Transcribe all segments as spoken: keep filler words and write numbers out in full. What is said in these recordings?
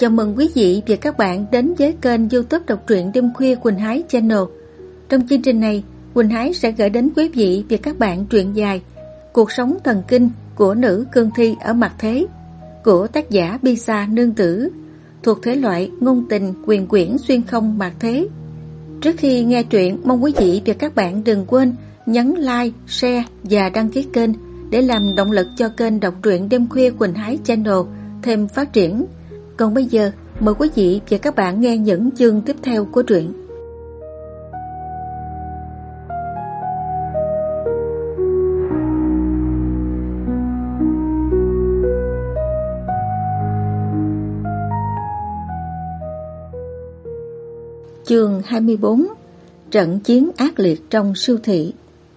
Chào mừng quý vị và các bạn đến với kênh YouTube đọc truyện đêm khuya Quỳnh Hái Channel. Trong chương trình này, Quỳnh Hái sẽ gửi đến quý vị và các bạn truyện dài Cuộc sống thần kinh của nữ cương thi ở mặt thế của tác giả Bisa Nương Tử, thuộc thể loại ngôn tình quyền quyển xuyên không mặt thế. Trước khi nghe truyện, mong quý vị và các bạn đừng quên nhấn like, share và đăng ký kênh để làm động lực cho kênh đọc truyện đêm khuya Quỳnh Hái Channel thêm phát triển. Còn bây giờ, mời quý vị và các bạn nghe những chương tiếp theo của truyện. Chương hai mươi bốn. Trận chiến ác liệt trong siêu thị.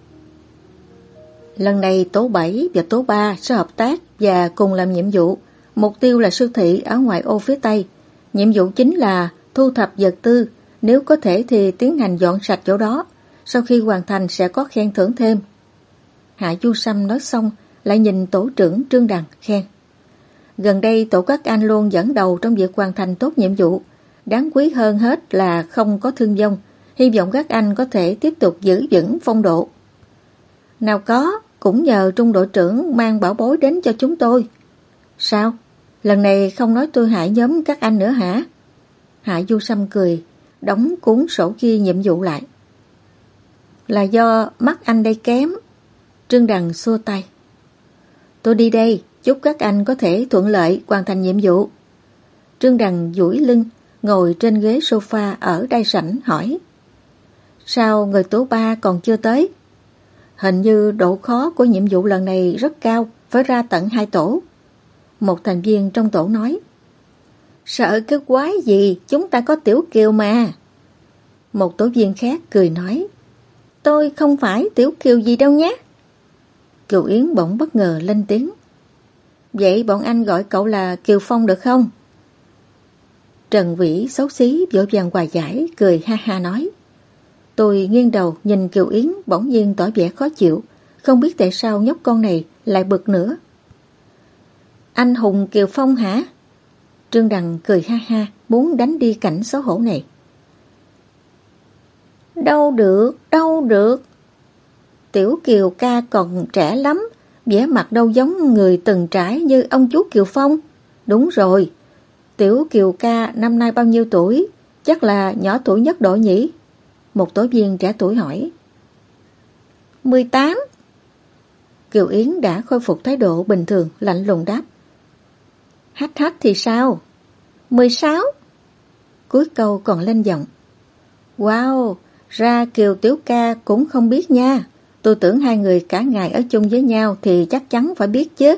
Lần này Tố bảy và Tố ba sẽ hợp tác và cùng làm nhiệm vụ. Mục tiêu là siêu thị ở ngoại ô phía Tây. Nhiệm vụ chính là thu thập vật tư, nếu có thể thì tiến hành dọn sạch chỗ đó. Sau khi hoàn thành sẽ có khen thưởng thêm. Hạ Du Sâm nói xong lại nhìn tổ trưởng Trương Đằng khen. Gần đây tổ các anh luôn dẫn đầu trong việc hoàn thành tốt nhiệm vụ. Đáng quý hơn hết là không có thương vong. Hy vọng các anh có thể tiếp tục giữ vững phong độ. Nào có, cũng nhờ Trung đội trưởng mang bảo bối đến cho chúng tôi. Sao? Lần này không nói tôi hại nhóm các anh nữa hả? Hạ Du Sâm cười, đóng cuốn sổ ghi nhiệm vụ lại. Là do mắt anh đây kém. Trương Đằng xua tay. Tôi đi đây, chúc các anh có thể thuận lợi hoàn thành nhiệm vụ. Trương Đằng duỗi lưng, ngồi trên ghế sofa ở đai sảnh hỏi. Sao người Tố ba còn chưa tới? Hình như độ khó của nhiệm vụ lần này rất cao, phải ra tận hai tổ. Một thành viên trong tổ nói. Sợ cái quái gì, chúng ta có Tiểu Kiều mà. Một tổ viên khác cười nói. Tôi không phải Tiểu Kiều gì đâu nhé. Kiều Yến bỗng bất ngờ lên tiếng. Vậy bọn anh gọi cậu là Kiều Phong được không? Trần Vĩ xấu xí vội vàng hòa giải, cười ha ha nói. Tôi nghiêng đầu nhìn Kiều Yến bỗng nhiên tỏ vẻ khó chịu, không biết tại sao nhóc con này lại bực nữa. Anh hùng Kiều Phong hả? Trương Đằng cười ha ha, muốn đánh đi cảnh xấu hổ này. Đâu được, đâu được. Tiểu Kiều ca còn trẻ lắm, vẻ mặt đâu giống người từng trải như ông chú Kiều Phong. Đúng rồi, Tiểu Kiều ca năm nay bao nhiêu tuổi? Chắc là nhỏ tuổi nhất đội nhỉ? Một tổ viên trẻ tuổi hỏi. mười tám. Kiều Yến đã khôi phục thái độ bình thường, lạnh lùng đáp. Hách hách thì sao? mười sáu. Cuối câu còn lên giọng. Wow, ra Kiều Tiểu ca cũng không biết nha. Tôi tưởng hai người cả ngày ở chung với nhau thì chắc chắn phải biết chứ.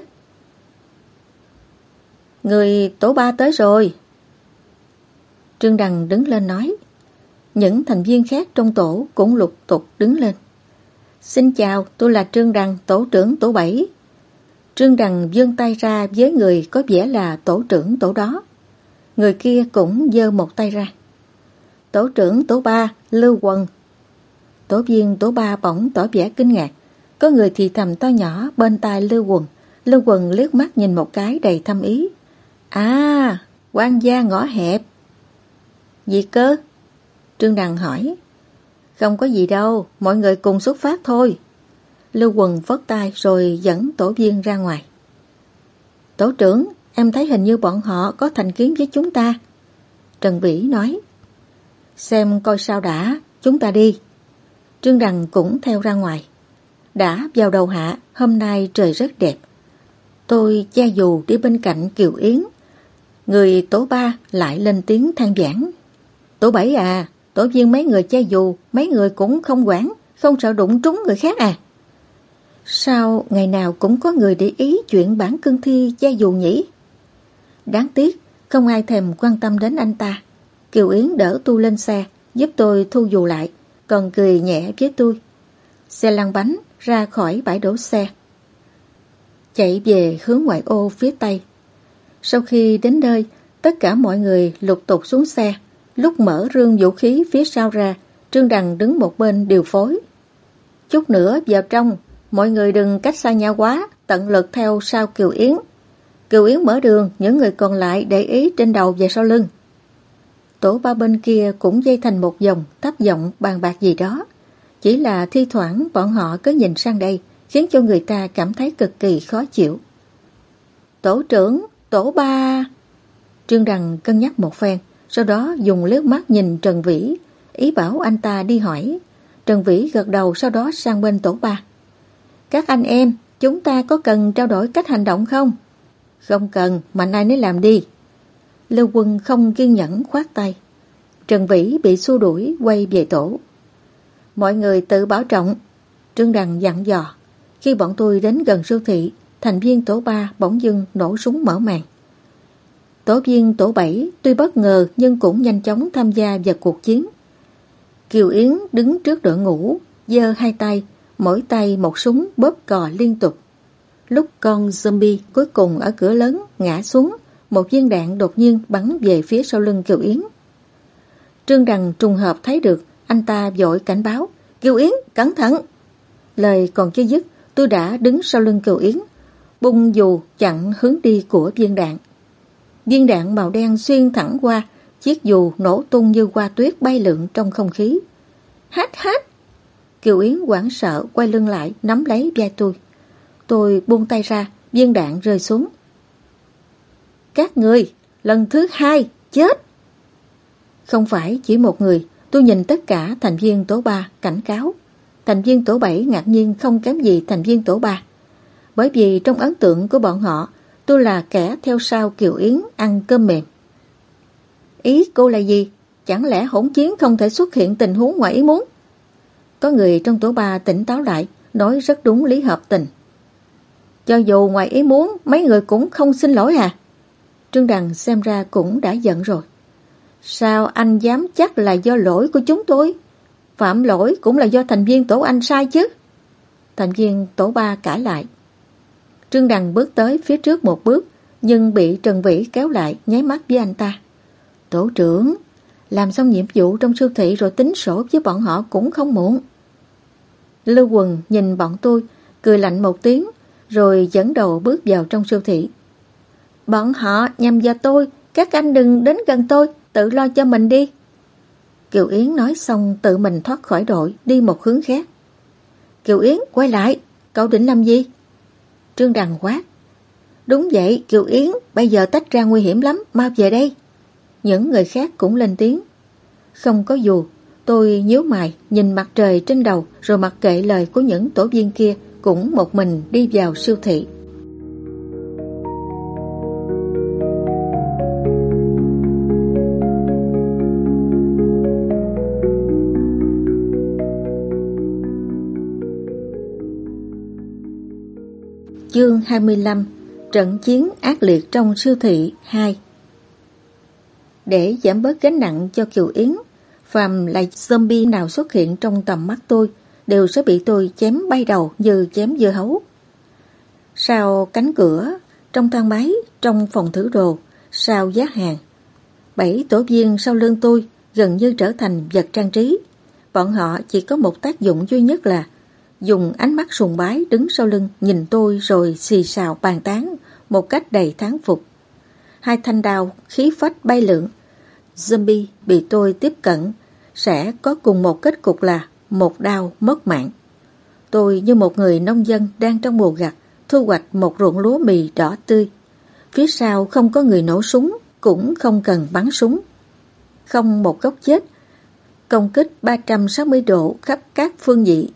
Người tổ ba tới rồi. Trương Đằng đứng lên nói. Những thành viên khác trong tổ cũng lục tục đứng lên. Xin chào, tôi là Trương Đằng, tổ trưởng tổ bảy. Trương Đằng vươn tay ra với người có vẻ là tổ trưởng tổ đó. Người kia cũng giơ một tay ra. Tổ trưởng tổ ba, Lưu Quần. Tổ viên tổ ba bỗng tỏ vẻ kinh ngạc. Có người thì thầm to nhỏ bên tai Lưu Quần. Lưu Quần liếc mắt nhìn một cái đầy thâm ý. À, quan gia ngõ hẹp. Gì cơ? Trương Đằng hỏi. Không có gì đâu, mọi người cùng xuất phát thôi. Lưu Quần phất tay rồi dẫn tổ viên ra ngoài. Tổ trưởng, em thấy hình như bọn họ có thành kiến với chúng ta. Trần Vĩ nói. Xem coi sao đã, chúng ta đi. Trương Đằng cũng theo ra ngoài. Đã vào đầu hạ, hôm nay trời rất đẹp. Tôi che dù đi bên cạnh Kiều Yến. Người tổ ba lại lên tiếng than vãn. Tổ bảy à, tổ viên mấy người che dù, mấy người cũng không quản, không sợ đụng trúng người khác à? Sao ngày nào cũng có người để ý chuyện bản cương thi che dù nhỉ? Đáng tiếc, không ai thèm quan tâm đến anh ta. Kiều Yến đỡ tôi lên xe, giúp tôi thu dù lại, còn cười nhẹ với tôi. Xe lăn bánh ra khỏi bãi đổ xe, chạy về hướng ngoại ô phía Tây. Sau khi đến nơi, tất cả mọi người lục tục xuống xe. Lúc mở rương vũ khí phía sau ra, Trương Đằng đứng một bên điều phối. Chút nữa vào trong, mọi người đừng cách xa nhau quá, tận lực theo sau Kiều Yến. Kiều Yến mở đường, những người còn lại để ý trên đầu và sau lưng. Tổ ba bên kia cũng dây thành một vòng, thấp giọng bàn bạc gì đó. Chỉ là thi thoảng bọn họ cứ nhìn sang đây, khiến cho người ta cảm thấy cực kỳ khó chịu. Tổ trưởng, tổ ba... Trương Đằng cân nhắc một phen, sau đó dùng liếc mắt nhìn Trần Vĩ, ý bảo anh ta đi hỏi. Trần Vĩ gật đầu, sau đó sang bên tổ ba. Các anh em, chúng ta có cần trao đổi cách hành động không? Không cần, mạnh ai nấy làm đi. Lưu Quân không kiên nhẫn khoát tay. Trần Vĩ bị xua đuổi quay về tổ. Mọi người tự bảo trọng. Trương Đằng dặn dò. Khi bọn tôi đến gần siêu thị, thành viên tổ ba bỗng dưng nổ súng mở màn. Tổ viên tổ bảy tuy bất ngờ nhưng cũng nhanh chóng tham gia vào cuộc chiến. Kiều Yến đứng trước đội ngũ, giơ hai tay, mỗi tay một súng bóp cò liên tục. Lúc con zombie cuối cùng ở cửa lớn ngã xuống, một viên đạn đột nhiên bắn về phía sau lưng Kiều Yến. Trương Đằng trùng hợp thấy được, anh ta vội cảnh báo, Kiều Yến, cẩn thận! Lời còn chưa dứt, tôi đã đứng sau lưng Kiều Yến, bung dù chặn hướng đi của viên đạn. Viên đạn màu đen xuyên thẳng qua, chiếc dù nổ tung như hoa tuyết bay lượn trong không khí. Hát hát! Kiều Yến hoảng sợ quay lưng lại, nắm lấy vai tôi. Tôi buông tay ra, viên đạn rơi xuống. Các người, lần thứ hai, chết! Không phải chỉ một người, tôi nhìn tất cả thành viên tổ ba cảnh cáo. Thành viên tổ bảy ngạc nhiên không kém gì thành viên tổ ba. Bởi vì trong ấn tượng của bọn họ, tôi là kẻ theo sau Kiều Yến ăn cơm mềm. Ý cô là gì? Chẳng lẽ hỗn chiến không thể xuất hiện tình huống ngoài ý muốn? Có người trong tổ ba tỉnh táo lại, nói rất đúng lý hợp tình. Cho dù ngoài ý muốn, mấy người cũng không xin lỗi à? Trương Đằng xem ra cũng đã giận rồi. Sao anh dám chắc là do lỗi của chúng tôi? Phạm lỗi cũng là do thành viên tổ anh sai chứ? Thành viên tổ ba cãi lại. Trương Đằng bước tới phía trước một bước, nhưng bị Trần Vĩ kéo lại, nháy mắt với anh ta. Tổ trưởng, làm xong nhiệm vụ trong siêu thị rồi tính sổ với bọn họ cũng không muộn. Lưu Quần nhìn bọn tôi, cười lạnh một tiếng, rồi dẫn đầu bước vào trong siêu thị. Bọn họ nhằm vào tôi, các anh đừng đến gần tôi, tự lo cho mình đi. Kiều Yến nói xong tự mình thoát khỏi đội, đi một hướng khác. Kiều Yến, quay lại, cậu định làm gì? Trương Đằng quát. Đúng vậy, Kiều Yến, bây giờ tách ra nguy hiểm lắm, mau về đây. Những người khác cũng lên tiếng. Không có dù, tôi nhíu mày, nhìn mặt trời trên đầu, rồi mặc kệ lời của những tổ viên kia, cũng một mình đi vào siêu thị. Chương hai mươi lăm. Trận chiến ác liệt trong siêu thị hai. Để giảm bớt gánh nặng cho Kiều Yến, phàm là zombie nào xuất hiện trong tầm mắt tôi đều sẽ bị tôi chém bay đầu như chém dưa hấu. Sau cánh cửa, trong thang máy, trong phòng thử đồ, sau giá hàng, bảy tổ viên sau lưng tôi gần như trở thành vật trang trí. Bọn họ chỉ có một tác dụng duy nhất là dùng ánh mắt sùng bái đứng sau lưng nhìn tôi rồi xì xào bàn tán một cách đầy thán phục. Hai thanh đao khí phách bay lượn. Zombie bị tôi tiếp cận sẽ có cùng một kết cục là một đao mất mạng. Tôi như một người nông dân đang trong mùa gặt thu hoạch một ruộng lúa mì đỏ tươi. Phía sau không có người nổ súng, cũng không cần bắn súng. Không một góc chết. Công kích ba trăm sáu mươi độ khắp các phương vị.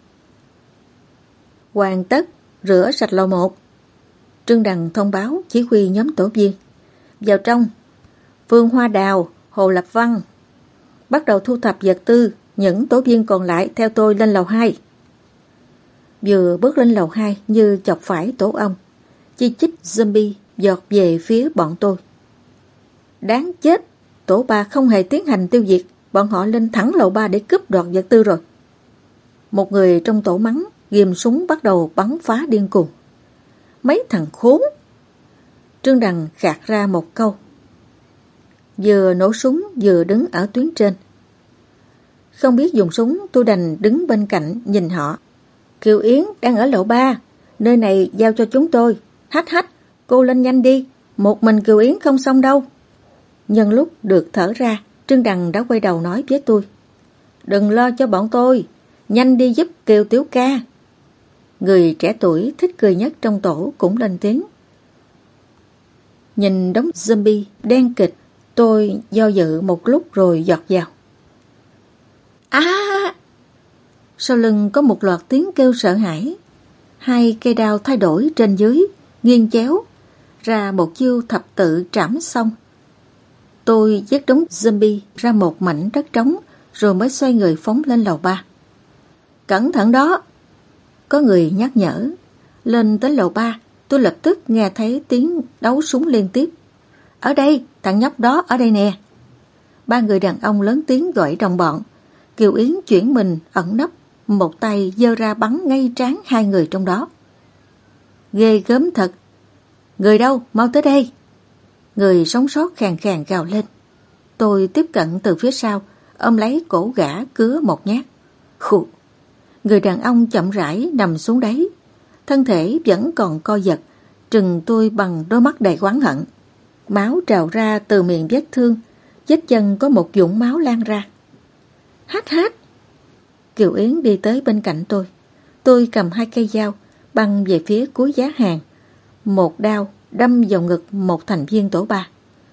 Hoàn tất, rửa sạch lò một. Trương Đằng thông báo chỉ huy nhóm tổ viên. Vào trong. Phương Hoa Đào, Hồ Lập Văn. Bắt đầu thu thập vật tư, những tổ viên còn lại theo tôi lên lầu hai. Vừa bước lên lầu hai như chọc phải tổ ong. Chi chích zombie giọt về phía bọn tôi. Đáng chết, tổ ba không hề tiến hành tiêu diệt, bọn họ lên thẳng lầu ba để cướp đoạt vật tư rồi. Một người trong tổ mắng, ghim súng bắt đầu bắn phá điên cuồng. Mấy thằng khốn! Trương Đằng gạt ra một câu. Vừa nổ súng vừa đứng ở tuyến trên. Không biết dùng súng, tôi đành đứng bên cạnh nhìn họ. Kiều Yến đang ở lầu ba, nơi này giao cho chúng tôi. Hách hách, cô lên nhanh đi, một mình Kiều Yến không xong đâu. Nhân lúc được thở ra, Trương Đằng đã quay đầu nói với tôi. Đừng lo cho bọn tôi, nhanh đi giúp Kiều tiểu ca. Người trẻ tuổi thích cười nhất trong tổ cũng lên tiếng. Nhìn đống zombie đen kịch, tôi do dự một lúc rồi giọt vào. À! Sau lưng có một loạt tiếng kêu sợ hãi. Hai cây đao thay đổi trên dưới, nghiêng chéo, ra một chiêu thập tự trảm xong. Tôi dắt đống zombie ra một mảnh đất trống, rồi mới xoay người phóng lên lầu ba. Cẩn thận đó! Có người nhắc nhở. Lên tới lầu ba, tôi lập tức nghe thấy tiếng đấu súng liên tiếp. Ở đây, thằng nhóc đó ở đây nè. Ba người đàn ông lớn tiếng gọi đồng bọn. Kiều Yến chuyển mình ẩn nấp, một tay giơ ra bắn ngay trán hai người trong đó. Ghê gớm thật. Người đâu, mau tới đây. Người sống sót khàn khàn gào lên. Tôi tiếp cận từ phía sau, ôm lấy cổ gã cứa một nhát. Khụ. Người đàn ông chậm rãi nằm xuống đấy. Thân thể vẫn còn co giật, trừng tôi bằng đôi mắt đầy oán hận. Máu trào ra từ miệng vết thương, vết chân có một vũng máu lan ra. Hát hát. Kiều Yến đi tới bên cạnh tôi. Tôi cầm hai cây dao, băng về phía cuối giá hàng. Một đao đâm vào ngực một thành viên tổ ba.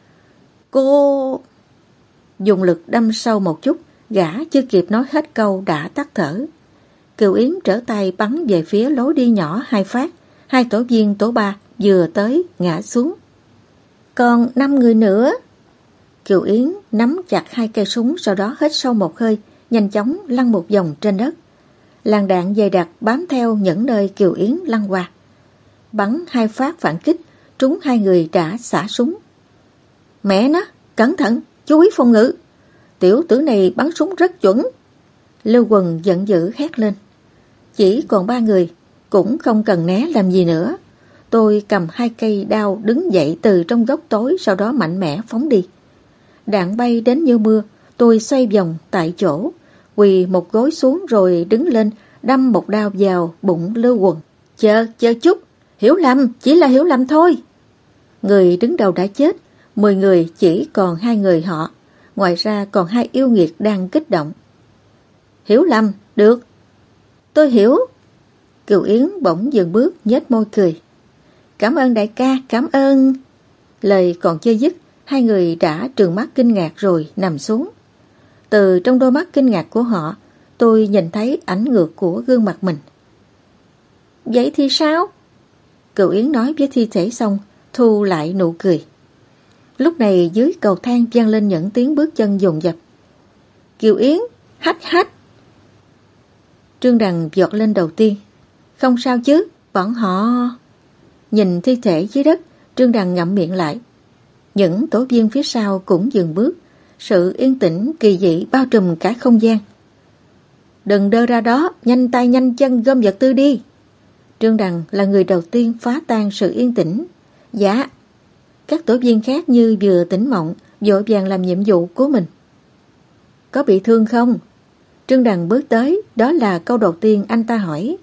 Cô... Dùng lực đâm sâu một chút, gã chưa kịp nói hết câu đã tắt thở. Kiều Yến trở tay bắn về phía lối đi nhỏ hai phát. Hai tổ viên tổ ba vừa tới ngã xuống. Còn năm người nữa. Kiều Yến nắm chặt hai cây súng, sau đó hít sâu một hơi, nhanh chóng lăn một vòng trên đất. Làn đạn dày đặc bám theo những nơi Kiều Yến lăn qua. Bắn hai phát phản kích, trúng hai người đã xả súng. Mẹ nó, cẩn thận, chú ý phòng ngự. Tiểu tử này bắn súng rất chuẩn. Lưu Quần giận dữ hét lên. Chỉ còn ba người, cũng không cần né làm gì nữa. Tôi cầm hai cây đao đứng dậy từ trong góc tối, sau đó mạnh mẽ phóng đi. Đạn bay đến như mưa, tôi xoay vòng tại chỗ, quỳ một gối xuống rồi đứng lên, đâm một đao vào bụng Lưu Quần. Chờ, chờ chút, hiểu lầm, chỉ là hiểu lầm thôi. Người đứng đầu đã chết, mười người chỉ còn hai người họ, ngoài ra còn hai yêu nghiệt đang kích động. Hiểu lầm, được. Tôi hiểu. Kiều Yến bỗng dừng bước, nhếch môi cười. Cảm ơn đại ca, cảm ơn. Lời còn chưa dứt, hai người đã trừng mắt kinh ngạc rồi nằm xuống. Từ trong đôi mắt kinh ngạc của họ, tôi nhìn thấy ảnh ngược của gương mặt mình. Vậy thì sao? Kiều Yến nói với thi thể xong, thu lại nụ cười. Lúc này dưới cầu thang vang lên những tiếng bước chân dồn dập. Kiều Yến, hách hách. Trương Đằng vọt lên đầu tiên. Không sao chứ, bọn họ... Nhìn thi thể dưới đất, Trương Đằng ngậm miệng lại. Những tổ viên phía sau cũng dừng bước. Sự yên tĩnh kỳ dị bao trùm cả không gian. Đừng đơ ra đó, nhanh tay nhanh chân gom vật tư đi. Trương Đằng là người đầu tiên phá tan sự yên tĩnh. Dạ. Các tổ viên khác như vừa tỉnh mộng, vội vàng làm nhiệm vụ của mình. Có bị thương không? Trương Đằng bước tới, đó là câu đầu tiên anh ta hỏi.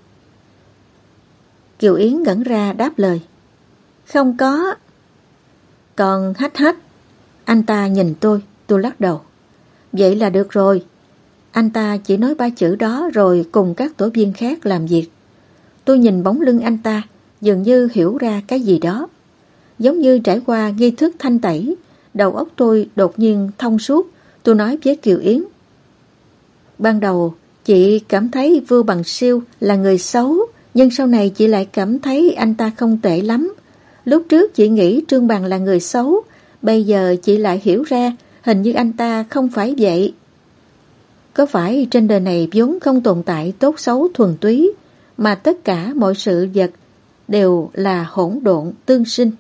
Kiều Yến ngẩn ra đáp lời. Không có. Còn hách hách. Anh ta nhìn tôi, tôi lắc đầu. Vậy là được rồi. Anh ta chỉ nói ba chữ đó rồi cùng các tổ viên khác làm việc. Tôi nhìn bóng lưng anh ta, dường như hiểu ra cái gì đó. Giống như trải qua nghi thức thanh tẩy, đầu óc tôi đột nhiên thông suốt. Tôi nói với Kiều Yến. Ban đầu, chị cảm thấy Vưu Bằng Siêu là người xấu, nhưng sau này chị lại cảm thấy anh ta không tệ lắm. Lúc trước chị nghĩ Trương Bằng là người xấu, bây giờ chị lại hiểu ra hình như anh ta không phải vậy. Có phải trên đời này vốn không tồn tại tốt xấu thuần túy, mà tất cả mọi sự vật đều là hỗn độn tương sinh?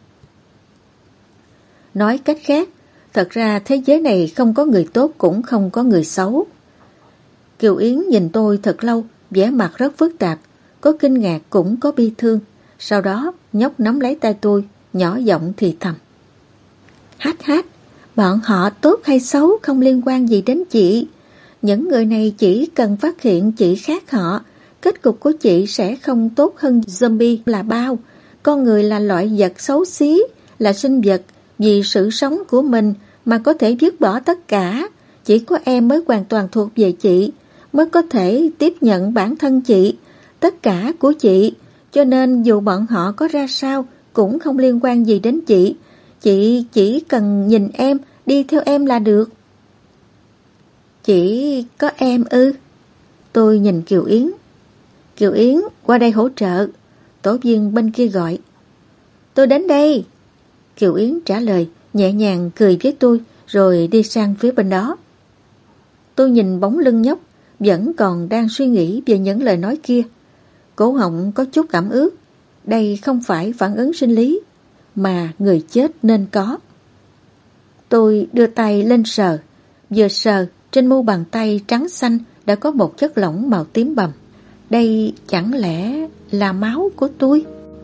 Nói cách khác, thật ra thế giới này không có người tốt cũng không có người xấu. Kiều Yến nhìn tôi thật lâu, vẻ mặt rất phức tạp, có kinh ngạc cũng có bi thương. Sau đó nhóc nắm lấy tay tôi, nhỏ giọng thì thầm. Hát hát, bọn họ tốt hay xấu không liên quan gì đến chị. Những người này chỉ cần phát hiện chị khác họ, kết cục của chị sẽ không tốt hơn zombie là bao. con người là loại vật xấu xí, là sinh vật vì sự sống của mình mà có thể dứt bỏ tất cả. Chỉ có em mới hoàn toàn thuộc về chị, mới có thể tiếp nhận bản thân chị, tất cả của chị. Cho nên dù bọn họ có ra sao cũng không liên quan gì đến chị. Chị chỉ cần nhìn em, đi theo em là được. Chỉ có em ư? Tôi nhìn Kiều Yến. Kiều Yến, qua đây hỗ trợ. Tổ viên bên kia gọi. Tôi đến đây. Kiều Yến trả lời, nhẹ nhàng cười với tôi rồi đi sang phía bên đó. Tôi nhìn bóng lưng nhóc, vẫn còn đang suy nghĩ về những lời nói kia. Cổ họng có chút ẩm ướt. Đây không phải phản ứng sinh lý, mà người chết nên có. Tôi đưa tay lên sờ. Vừa sờ, trên mu bàn tay trắng xanh đã có một chất lỏng màu tím bầm. Đây chẳng lẽ là máu của tôi?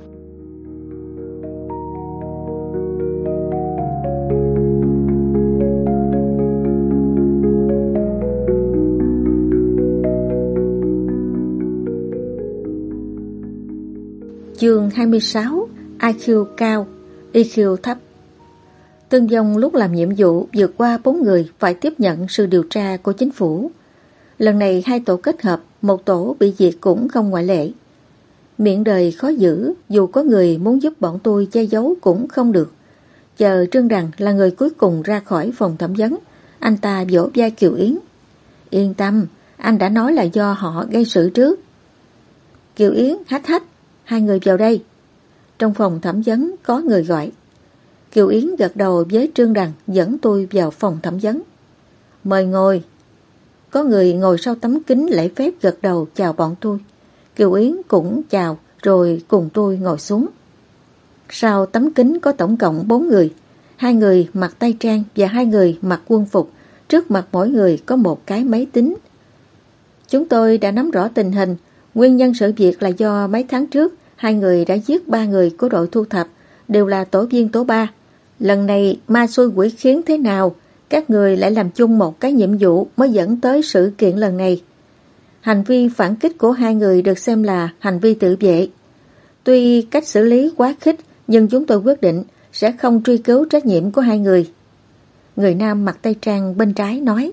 Chương hai mươi sáu. i kiu cao, i kiu thấp. Tương Vong lúc làm nhiệm vụ vượt qua bốn người phải tiếp nhận sự điều tra của chính phủ. Lần này hai tổ kết hợp, một tổ bị diệt cũng không ngoại lệ. Miệng đời khó giữ, dù có người muốn giúp bọn tôi che giấu cũng không được. Chờ Trương Đằng là người cuối cùng ra khỏi phòng thẩm vấn, anh ta vỗ vai Kiều Yến. Yên tâm, anh đã nói là do họ gây sự trước. Kiều Yến hách hách, hai người vào đây. Trong phòng thẩm vấn có người gọi. Kiều Yến gật đầu với Trương Đằng dẫn tôi vào phòng thẩm vấn. Mời ngồi. Có người ngồi sau tấm kính lễ phép gật đầu chào bọn tôi. Kiều Yến cũng chào rồi cùng tôi ngồi xuống. Sau tấm kính có tổng cộng bốn người. Hai người mặc tây trang và hai người mặc quân phục. Trước mặt mỗi người có một cái máy tính. Chúng tôi đã nắm rõ tình hình. Nguyên nhân sự việc là do mấy tháng trước hai người đã giết ba người của đội thu thập, đều là tổ viên tổ ba. Lần này ma xui quỷ khiến thế nào, các người lại làm chung một cái nhiệm vụ mới dẫn tới sự kiện lần này. Hành vi phản kích của hai người được xem là hành vi tự vệ. Tuy cách xử lý quá khích, nhưng chúng tôi quyết định sẽ không truy cứu trách nhiệm của hai người. Người nam mặc tây trang bên trái nói.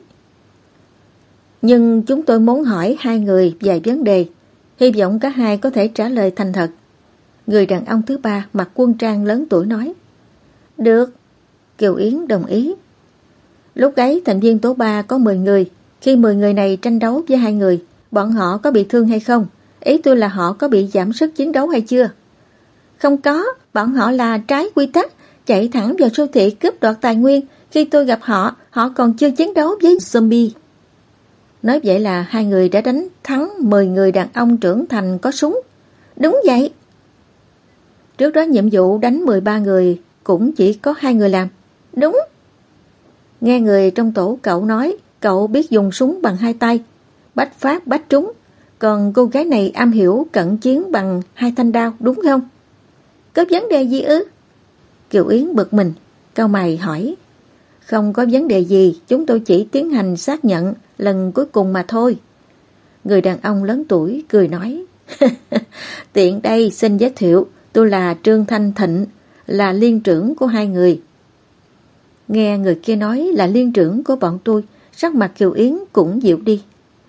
Nhưng chúng tôi muốn hỏi hai người vài vấn đề, hy vọng cả hai có thể trả lời thành thật. Người đàn ông thứ ba mặc quân trang lớn tuổi nói. Được. Kiều Yến đồng ý. Lúc ấy thành viên tổ ba có mười người. Khi mười người này tranh đấu với hai người, bọn họ có bị thương hay không? Ý tôi là họ có bị giảm sức chiến đấu hay chưa? Không có, bọn họ là trái quy tắc, chạy thẳng vào siêu thị cướp đoạt tài nguyên. Khi tôi gặp họ, họ còn chưa chiến đấu với zombie. Nói vậy là hai người đã đánh thắng mười người đàn ông trưởng thành có súng. Đúng vậy. Trước đó nhiệm vụ đánh mười ba người cũng chỉ có hai người làm. Đúng. Nghe người trong tổ cậu nói, cậu biết dùng súng bằng hai tay, bách phát bách trúng. Còn cô gái này am hiểu cận chiến bằng hai thanh đao, đúng không? Có vấn đề gì ư? Kiều Yến bực mình, cau mày hỏi. Không có vấn đề gì, chúng tôi chỉ tiến hành xác nhận lần cuối cùng mà thôi. Người đàn ông lớn tuổi cười nói. Tiện đây xin giới thiệu, tôi là Trương Thanh Thịnh, là liên trưởng của hai người. Nghe người kia nói là liên trưởng của bọn tôi, sắc mặt Kiều Yến cũng dịu đi.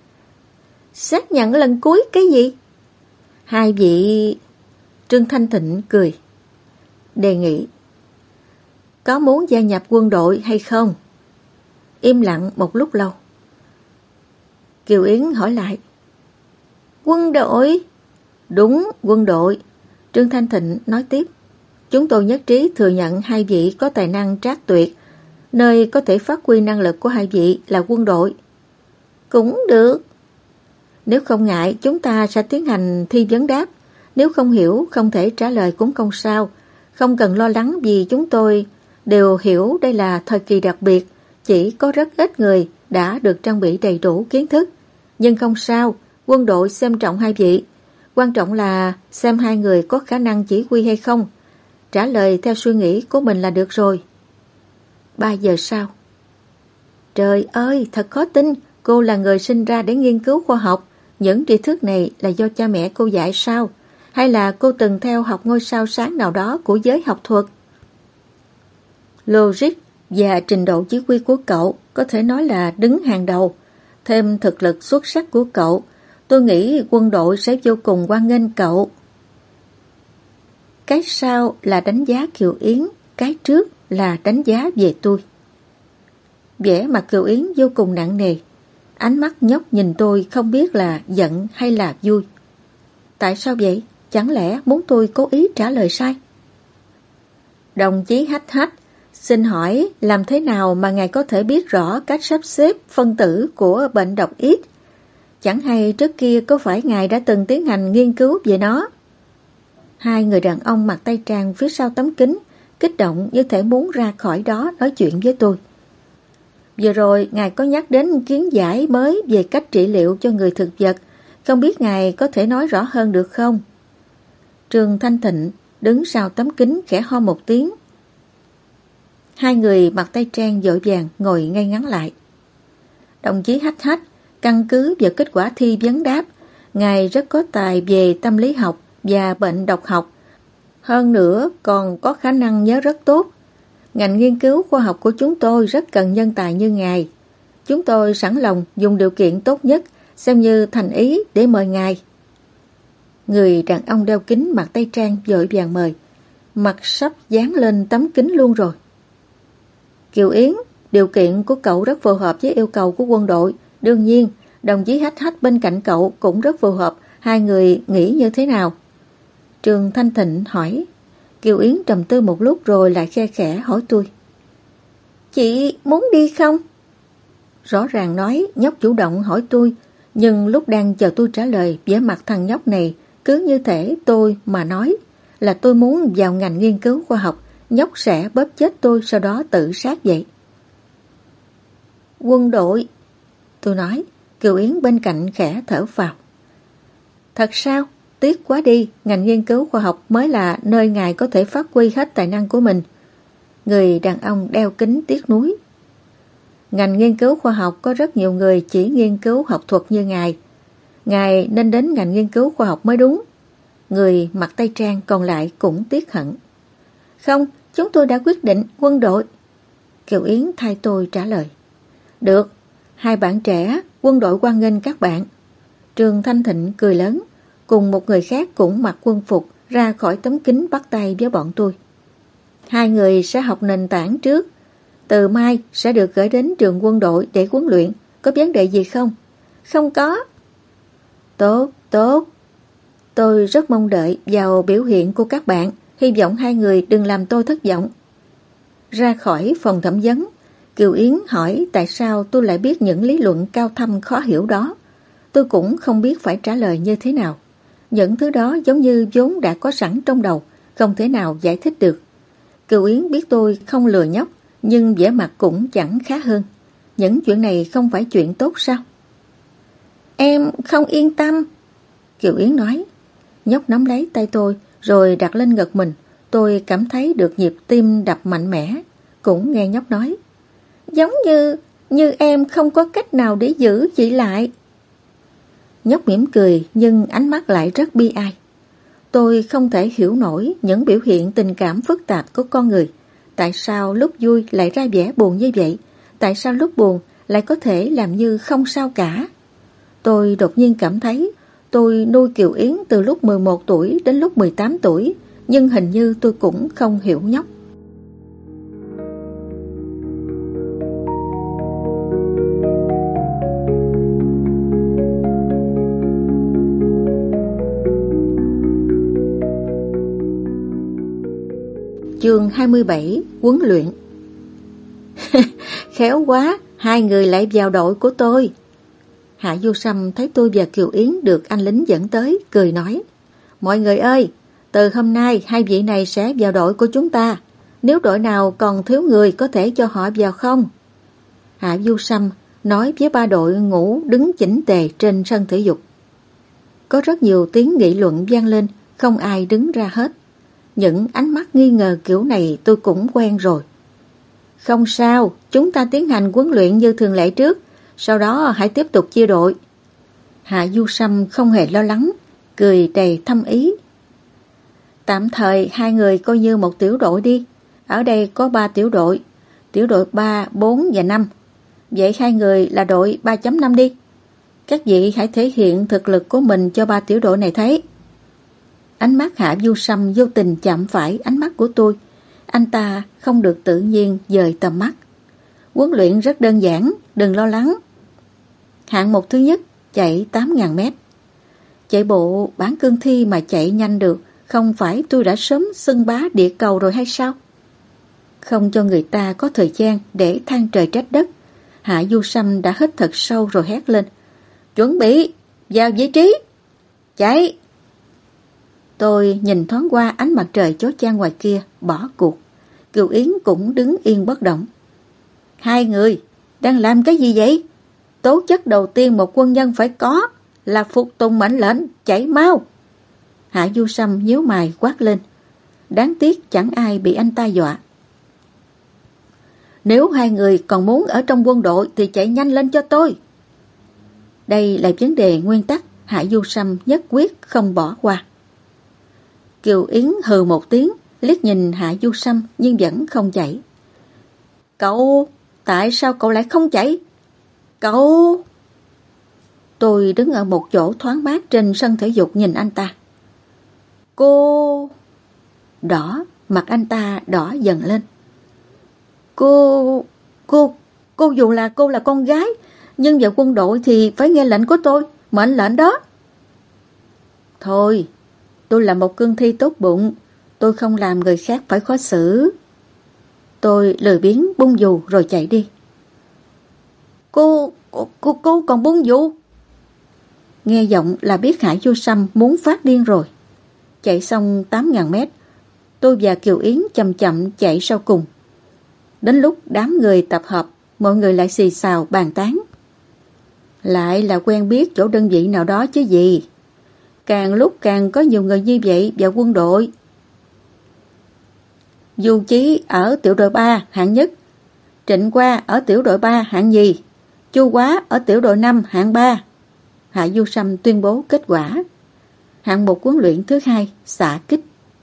Xác nhận lần cuối cái gì? Hai vị... Trương Thanh Thịnh cười. Đề nghị. Có muốn gia nhập quân đội hay không? Im lặng một lúc lâu. Kiều Yến hỏi lại. Quân đội? Đúng, quân đội. Trương Thanh Thịnh nói tiếp. Chúng tôi nhất trí thừa nhận hai vị có tài năng trác tuyệt. Nơi có thể phát huy năng lực của hai vị là quân đội. Cũng được. Nếu không ngại, chúng ta sẽ tiến hành thi vấn đáp. Nếu không hiểu, không thể trả lời cũng không sao. Không cần lo lắng vì chúng tôi đều hiểu đây là thời kỳ đặc biệt. Chỉ có rất ít người đã được trang bị đầy đủ kiến thức. Nhưng không sao, quân đội xem trọng hai vị. Quan trọng là xem hai người có khả năng chỉ huy hay không. Trả lời theo suy nghĩ của mình là được rồi. Ba giờ sau. Trời ơi, thật khó tin. Cô là người sinh ra để nghiên cứu khoa học. Những tri thức này là do cha mẹ cô dạy sao? hay là cô từng theo học ngôi sao sáng nào đó của giới học thuật? Logic và trình độ chỉ huy của cậu có thể nói là đứng hàng đầu. Thêm thực lực xuất sắc của cậu, tôi nghĩ quân đội sẽ vô cùng hoan nghênh cậu. Cái sau là đánh giá Kiều Yến, cái trước là đánh giá về tôi. Vẻ mặt Kiều Yến vô cùng nặng nề. Ánh mắt nhóc nhìn tôi không biết là giận hay là vui. Tại sao vậy? Chẳng lẽ muốn tôi cố ý trả lời sai? Đồng chí Hách Hách, xin hỏi làm thế nào mà ngài có thể biết rõ cách sắp xếp phân tử của bệnh độc ít? Chẳng hay trước kia có phải ngài đã từng tiến hành nghiên cứu về nó? Hai người đàn ông mặc tây trang phía sau tấm kính, kích động như thể muốn ra khỏi đó nói chuyện với tôi. Vừa rồi ngài có nhắc đến kiến giải mới về cách trị liệu cho người thực vật, không biết ngài có thể nói rõ hơn được không? Trương Thanh Thịnh đứng sau tấm kính khẽ ho một tiếng. Hai người mặc tây trang vội vàng ngồi ngay ngắn lại. Đồng chí Hách Hách, căn cứ vào kết quả thi vấn đáp, ngài rất có tài về tâm lý học và bệnh độc học. Hơn nữa còn có khả năng nhớ rất tốt. Ngành nghiên cứu khoa học của chúng tôi rất cần nhân tài như ngài. Chúng tôi sẵn lòng dùng điều kiện tốt nhất, xem như thành ý để mời ngài. Người đàn ông đeo kính mặc tây trang vội vàng mời. Mặt sắp dán lên tấm kính luôn rồi. Kiều Yến, điều kiện của cậu rất phù hợp với yêu cầu của quân đội. Đương nhiên, đồng chí Hách Hách bên cạnh cậu cũng rất phù hợp. Hai người nghĩ như thế nào? Trương Thanh Thịnh hỏi. Kiều Yến trầm tư một lúc rồi lại khe khẽ hỏi tôi. Chị muốn đi không? Rõ ràng nói nhóc chủ động hỏi tôi, nhưng lúc đang chờ tôi trả lời, vẻ mặt thằng nhóc này cứ như thể tôi mà nói là tôi muốn vào ngành nghiên cứu khoa học, nhóc sẽ bóp chết tôi sau đó tự sát vậy. Quân đội, tôi nói. Kiều Yến bên cạnh khẽ thở phào. Thật sao? Tiếc quá đi, ngành nghiên cứu khoa học mới là nơi ngài có thể phát huy hết tài năng của mình. Người đàn ông đeo kính tiếc nuối. Ngành nghiên cứu khoa học có rất nhiều người chỉ nghiên cứu học thuật như ngài. Ngài nên đến ngành nghiên cứu khoa học mới đúng. Người mặc tây trang còn lại cũng tiếc hận. Không, chúng tôi đã quyết định quân đội. Kiều Yến thay tôi trả lời. Được, hai bạn trẻ, quân đội hoan nghênh các bạn. Trương Thanh Thịnh cười lớn, cùng một người khác cũng mặc quân phục ra khỏi tấm kính bắt tay với bọn tôi. Hai người sẽ học nền tảng trước. Từ mai sẽ được gửi đến trường quân đội để huấn luyện. Có vấn đề gì không? Không có. Tốt, tốt. Tôi rất mong đợi vào biểu hiện của các bạn. Hy vọng hai người đừng làm tôi thất vọng. Ra khỏi phòng thẩm vấn, Kiều Yến hỏi tại sao tôi lại biết những lý luận cao thâm khó hiểu đó. Tôi cũng không biết phải trả lời như thế nào. Những thứ đó giống như vốn đã có sẵn trong đầu, không thể nào giải thích được. Kiều Yến biết tôi không lừa nhóc, nhưng vẻ mặt cũng chẳng khá hơn. Những chuyện này không phải chuyện tốt sao? Em không yên tâm, Kiều Yến nói. Nhóc nắm lấy tay tôi rồi đặt lên ngực mình. Tôi cảm thấy được nhịp tim đập mạnh mẽ. Cũng nghe nhóc nói, giống như như em không có cách nào để giữ chị lại. Nhóc mỉm cười nhưng ánh mắt lại rất bi ai. Tôi không thể hiểu nổi những biểu hiện tình cảm phức tạp của con người. Tại sao lúc vui lại ra vẻ buồn như vậy? Tại sao lúc buồn lại có thể làm như không sao cả? Tôi đột nhiên cảm thấy tôi nuôi Kiều Yến từ lúc mười một tuổi đến lúc mười tám tuổi, nhưng hình như tôi cũng không hiểu nhóc. Chương hai mươi bảy, huấn luyện. Khéo quá, hai người lại vào đội của tôi. Hạ Du Sâm thấy tôi và Kiều Yến được anh lính dẫn tới, cười nói, mọi người ơi, từ hôm nay hai vị này sẽ vào đội của chúng ta. Nếu đội nào còn thiếu người có thể cho họ vào không? Hạ Du Sâm nói với ba đội ngũ đứng chỉnh tề trên sân thể dục. Có rất nhiều tiếng nghị luận vang lên, không ai đứng ra hết. Những ánh mắt nghi ngờ kiểu này tôi cũng quen rồi. Không sao, chúng ta tiến hành huấn luyện như thường lệ trước, sau đó hãy tiếp tục chia đội. Hạ Du Sâm không hề lo lắng, cười đầy thâm ý. Tạm thời hai người coi như một tiểu đội đi. Ở đây có ba tiểu đội. Tiểu đội ba, bốn và năm. Vậy hai người là đội ba chấm năm đi. Các vị hãy thể hiện thực lực của mình cho ba tiểu đội này thấy. Ánh mắt Hạ Du Sâm vô tình chạm phải ánh mắt của tôi. Anh ta không được tự nhiên dời tầm mắt. Huấn luyện rất đơn giản, đừng lo lắng. Hạng mục thứ nhất, chạy tám nghìn mét. Chạy bộ bán cương thi mà chạy nhanh được, không phải tôi đã sớm xưng bá địa cầu rồi hay sao? Không cho người ta có thời gian để than trời trách đất. Hạ Du Sâm đã hít thật sâu rồi hét lên. Chuẩn bị, vào vị trí, chạy. Tôi nhìn thoáng qua ánh mặt trời chói chang ngoài kia, bỏ cuộc. Kiều Yến cũng đứng yên bất động. Hai người, đang làm cái gì vậy? Tố chất đầu tiên một quân nhân phải có là phục tùng mệnh lệnh, chạy mau. Hạ Du Sâm nhíu mày quát lên. Đáng tiếc chẳng ai bị anh ta dọa. Nếu hai người còn muốn ở trong quân đội thì chạy nhanh lên cho tôi. Đây là vấn đề nguyên tắc, Hạ Du Sâm nhất quyết không bỏ qua. Kiều Yến hừ một tiếng, liếc nhìn Hạ Du Sâm nhưng vẫn không chạy. Cậu, tại sao cậu lại không chạy? Cậu... Tôi đứng ở một chỗ thoáng mát trên sân thể dục nhìn anh ta. Cô... Đỏ, mặt anh ta đỏ dần lên. Cô... Cô... Cô dù là cô là con gái, nhưng vào quân đội thì phải nghe lệnh của tôi, mệnh lệnh đó. Thôi, tôi là một cương thi tốt bụng, tôi không làm người khác phải khó xử. Tôi lười biếng bung dù rồi chạy đi. Cô... Cô, cô, cô còn bung dù? Nghe giọng là biết Hạ Du Sâm muốn phát điên rồi. Chạy xong tám nghìn mét, tôi và Kiều Yến chậm chậm chạy sau cùng. Đến lúc đám người tập hợp, mọi người lại xì xào bàn tán. Lại là quen biết chỗ đơn vị nào đó chứ gì. Càng lúc càng có nhiều người như vậy vào quân đội. Du Chí ở tiểu đội ba hạng nhất, Trịnh Qua ở tiểu đội ba hạng nhì, Chu Quá ở tiểu đội năm hạng ba. Hạ Du Sâm tuyên bố kết quả. Hạng mục huấn luyện thứ hai, xạ kích.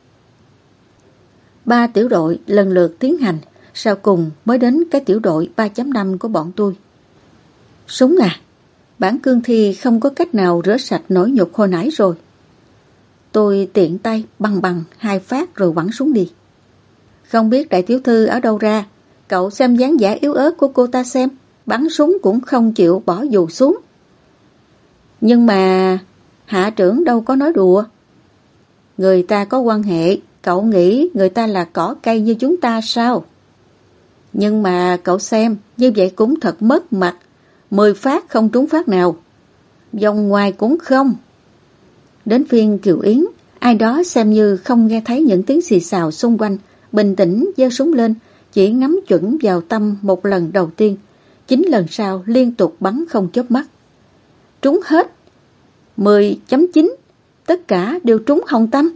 Ba tiểu đội lần lượt tiến hành, sau cùng mới đến cái tiểu đội ba chấm năm của bọn tôi. Súng à, bản cương thi không có cách nào rửa sạch nỗi nhục hồi nãy rồi. Tôi tiện tay bằng bằng hai phát rồi quẳng súng đi. Không biết đại tiểu thư ở đâu ra, cậu xem dáng vẻ yếu ớt của cô ta xem, bắn súng cũng không chịu bỏ dù xuống. Nhưng mà hạ trưởng đâu có nói đùa. Người ta có quan hệ, cậu nghĩ người ta là cỏ cây như chúng ta sao? Nhưng mà cậu xem, như vậy cũng thật mất mặt. Mười phát không trúng phát nào, vòng ngoài cũng không. Đến phiên Kiều Yến, ai đó xem như không nghe thấy những tiếng xì xào xung quanh, bình tĩnh giơ súng lên, chỉ ngắm chuẩn vào tâm một lần đầu tiên. Chín lần sau liên tục bắn không chớp mắt. Trúng hết. mười chấm chín, tất cả đều trúng hồng tâm.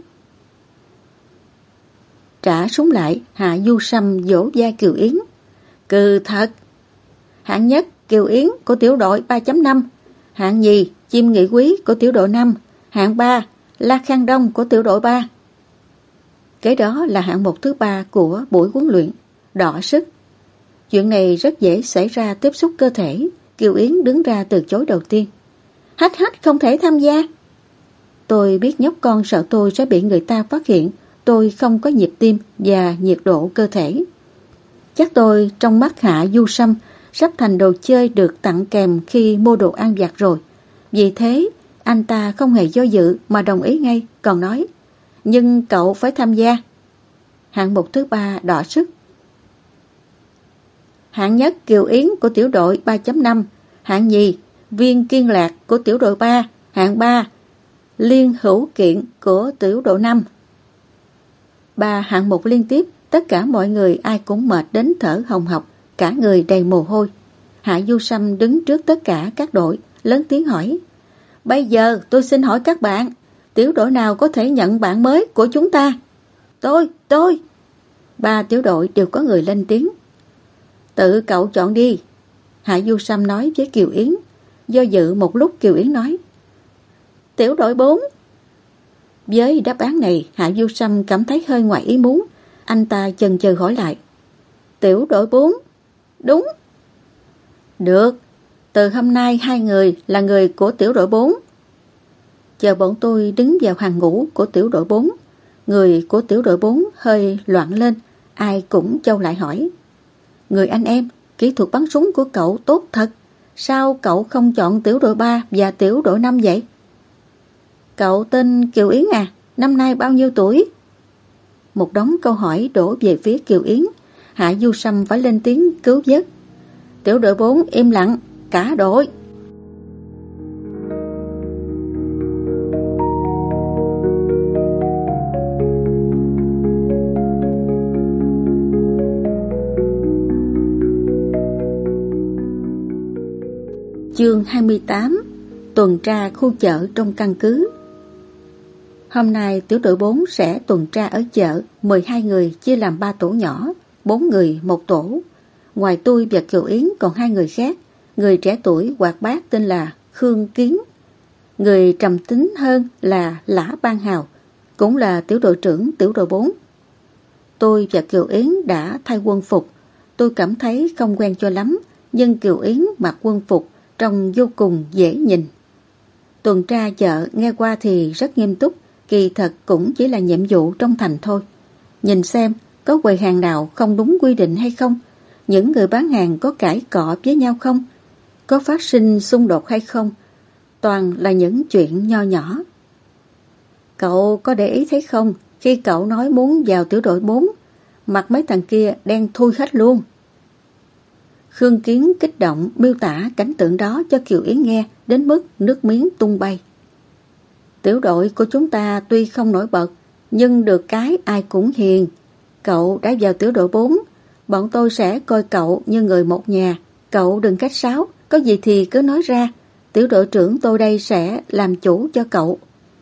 Trả súng lại, Hạ Du Sâm vỗ vai Kiều Yến. Cừ thật. Hạng nhất Kiều Yến của tiểu đội ba chấm năm, hạng nhì Chim Nghị Quý của tiểu đội năm, hạng ba La Khang Đông của tiểu đội ba. Cái đó là hạng mục thứ ba của buổi huấn luyện, đọ sức. Chuyện này rất dễ xảy ra tiếp xúc cơ thể. Kiều Yến đứng ra từ chối đầu tiên. Hách hách không thể tham gia. Tôi biết nhóc con sợ tôi sẽ bị người ta phát hiện tôi không có nhịp tim và nhiệt độ cơ thể. Chắc tôi trong mắt Hạ Du Sâm sắp thành đồ chơi được tặng kèm khi mua đồ ăn vặt rồi. Vì thế anh ta không hề do dự mà đồng ý ngay, còn nói nhưng cậu phải tham gia. Hạng mục thứ ba đọ sức. Hạng nhất Kiều Yến của tiểu đội ba chấm năm, hạng nhì Viên Kiên Lạc của tiểu đội ba, hạng ba Liên Hữu Kiện của tiểu đội năm. Ba hạng mục liên tiếp, tất cả mọi người ai cũng mệt đến thở hồng hộc, cả người đầy mồ hôi. Hạ Du Sâm đứng trước tất cả các đội, lớn tiếng hỏi. Bây giờ tôi xin hỏi các bạn, tiểu đội nào có thể nhận bạn mới của chúng ta? Tôi, tôi. Ba tiểu đội đều có người lên tiếng. Tự cậu chọn đi. Hạ Du Sâm nói với Kiều Yến. Do dự một lúc Kiều Yến nói. Tiểu đội bốn. Với đáp án này, Hạ Du Sâm cảm thấy hơi ngoài ý muốn. Anh ta chần chừ hỏi lại. Tiểu đội bốn. Đúng. Được, từ hôm nay hai người là người của tiểu đội bốn. Chờ bọn tôi đứng vào hàng ngũ của tiểu đội bốn. Người của tiểu đội bốn hơi loạn lên, ai cũng châu lại hỏi. Người anh em, kỹ thuật bắn súng của cậu tốt thật. Sao cậu không chọn tiểu đội ba và tiểu đội năm vậy? Cậu tên Kiều Yến à, năm nay bao nhiêu tuổi? Một đống câu hỏi đổ về phía Kiều Yến. Hạ Du Sâm phải lên tiếng cứu vớt. Tiểu đội bốn im lặng, cả đội. Chương hai mươi tám. Tuần tra khu chợ trong căn cứ. Hôm nay tiểu đội bốn sẽ tuần tra ở chợ. Mười hai người chia làm ba tổ nhỏ, bốn người một tổ. Ngoài tôi và Kiều Yến còn hai người khác. Người trẻ tuổi hoạt bát tên là Khương Kiến, người trầm tính hơn là Lã Ban Hào, cũng là tiểu đội trưởng tiểu đội bốn. Tôi và Kiều Yến đã thay quân phục. Tôi cảm thấy không quen cho lắm, nhưng Kiều Yến mặc quân phục trông vô cùng dễ nhìn. Tuần tra chợ nghe qua thì rất nghiêm túc, kỳ thật cũng chỉ là nhiệm vụ trong thành thôi. Nhìn xem có quầy hàng nào không đúng quy định hay không, những người bán hàng có cãi cọ với nhau không, có phát sinh xung đột hay không, toàn là những chuyện nho nhỏ. Cậu có để ý thấy không, khi cậu nói muốn vào tiểu đội bốn, mặt mấy thằng kia đen thui hết luôn. Khương Kiến kích động miêu tả cảnh tượng đó cho Kiều Yến nghe đến mức nước miếng tung bay. Tiểu đội của chúng ta tuy không nổi bật, nhưng được cái ai cũng hiền. Cậu đã vào tiểu đội bốn, bọn tôi sẽ coi cậu như người một nhà. Cậu đừng khách sáo, có gì thì cứ nói ra. Tiểu đội trưởng tôi đây sẽ làm chủ cho cậu.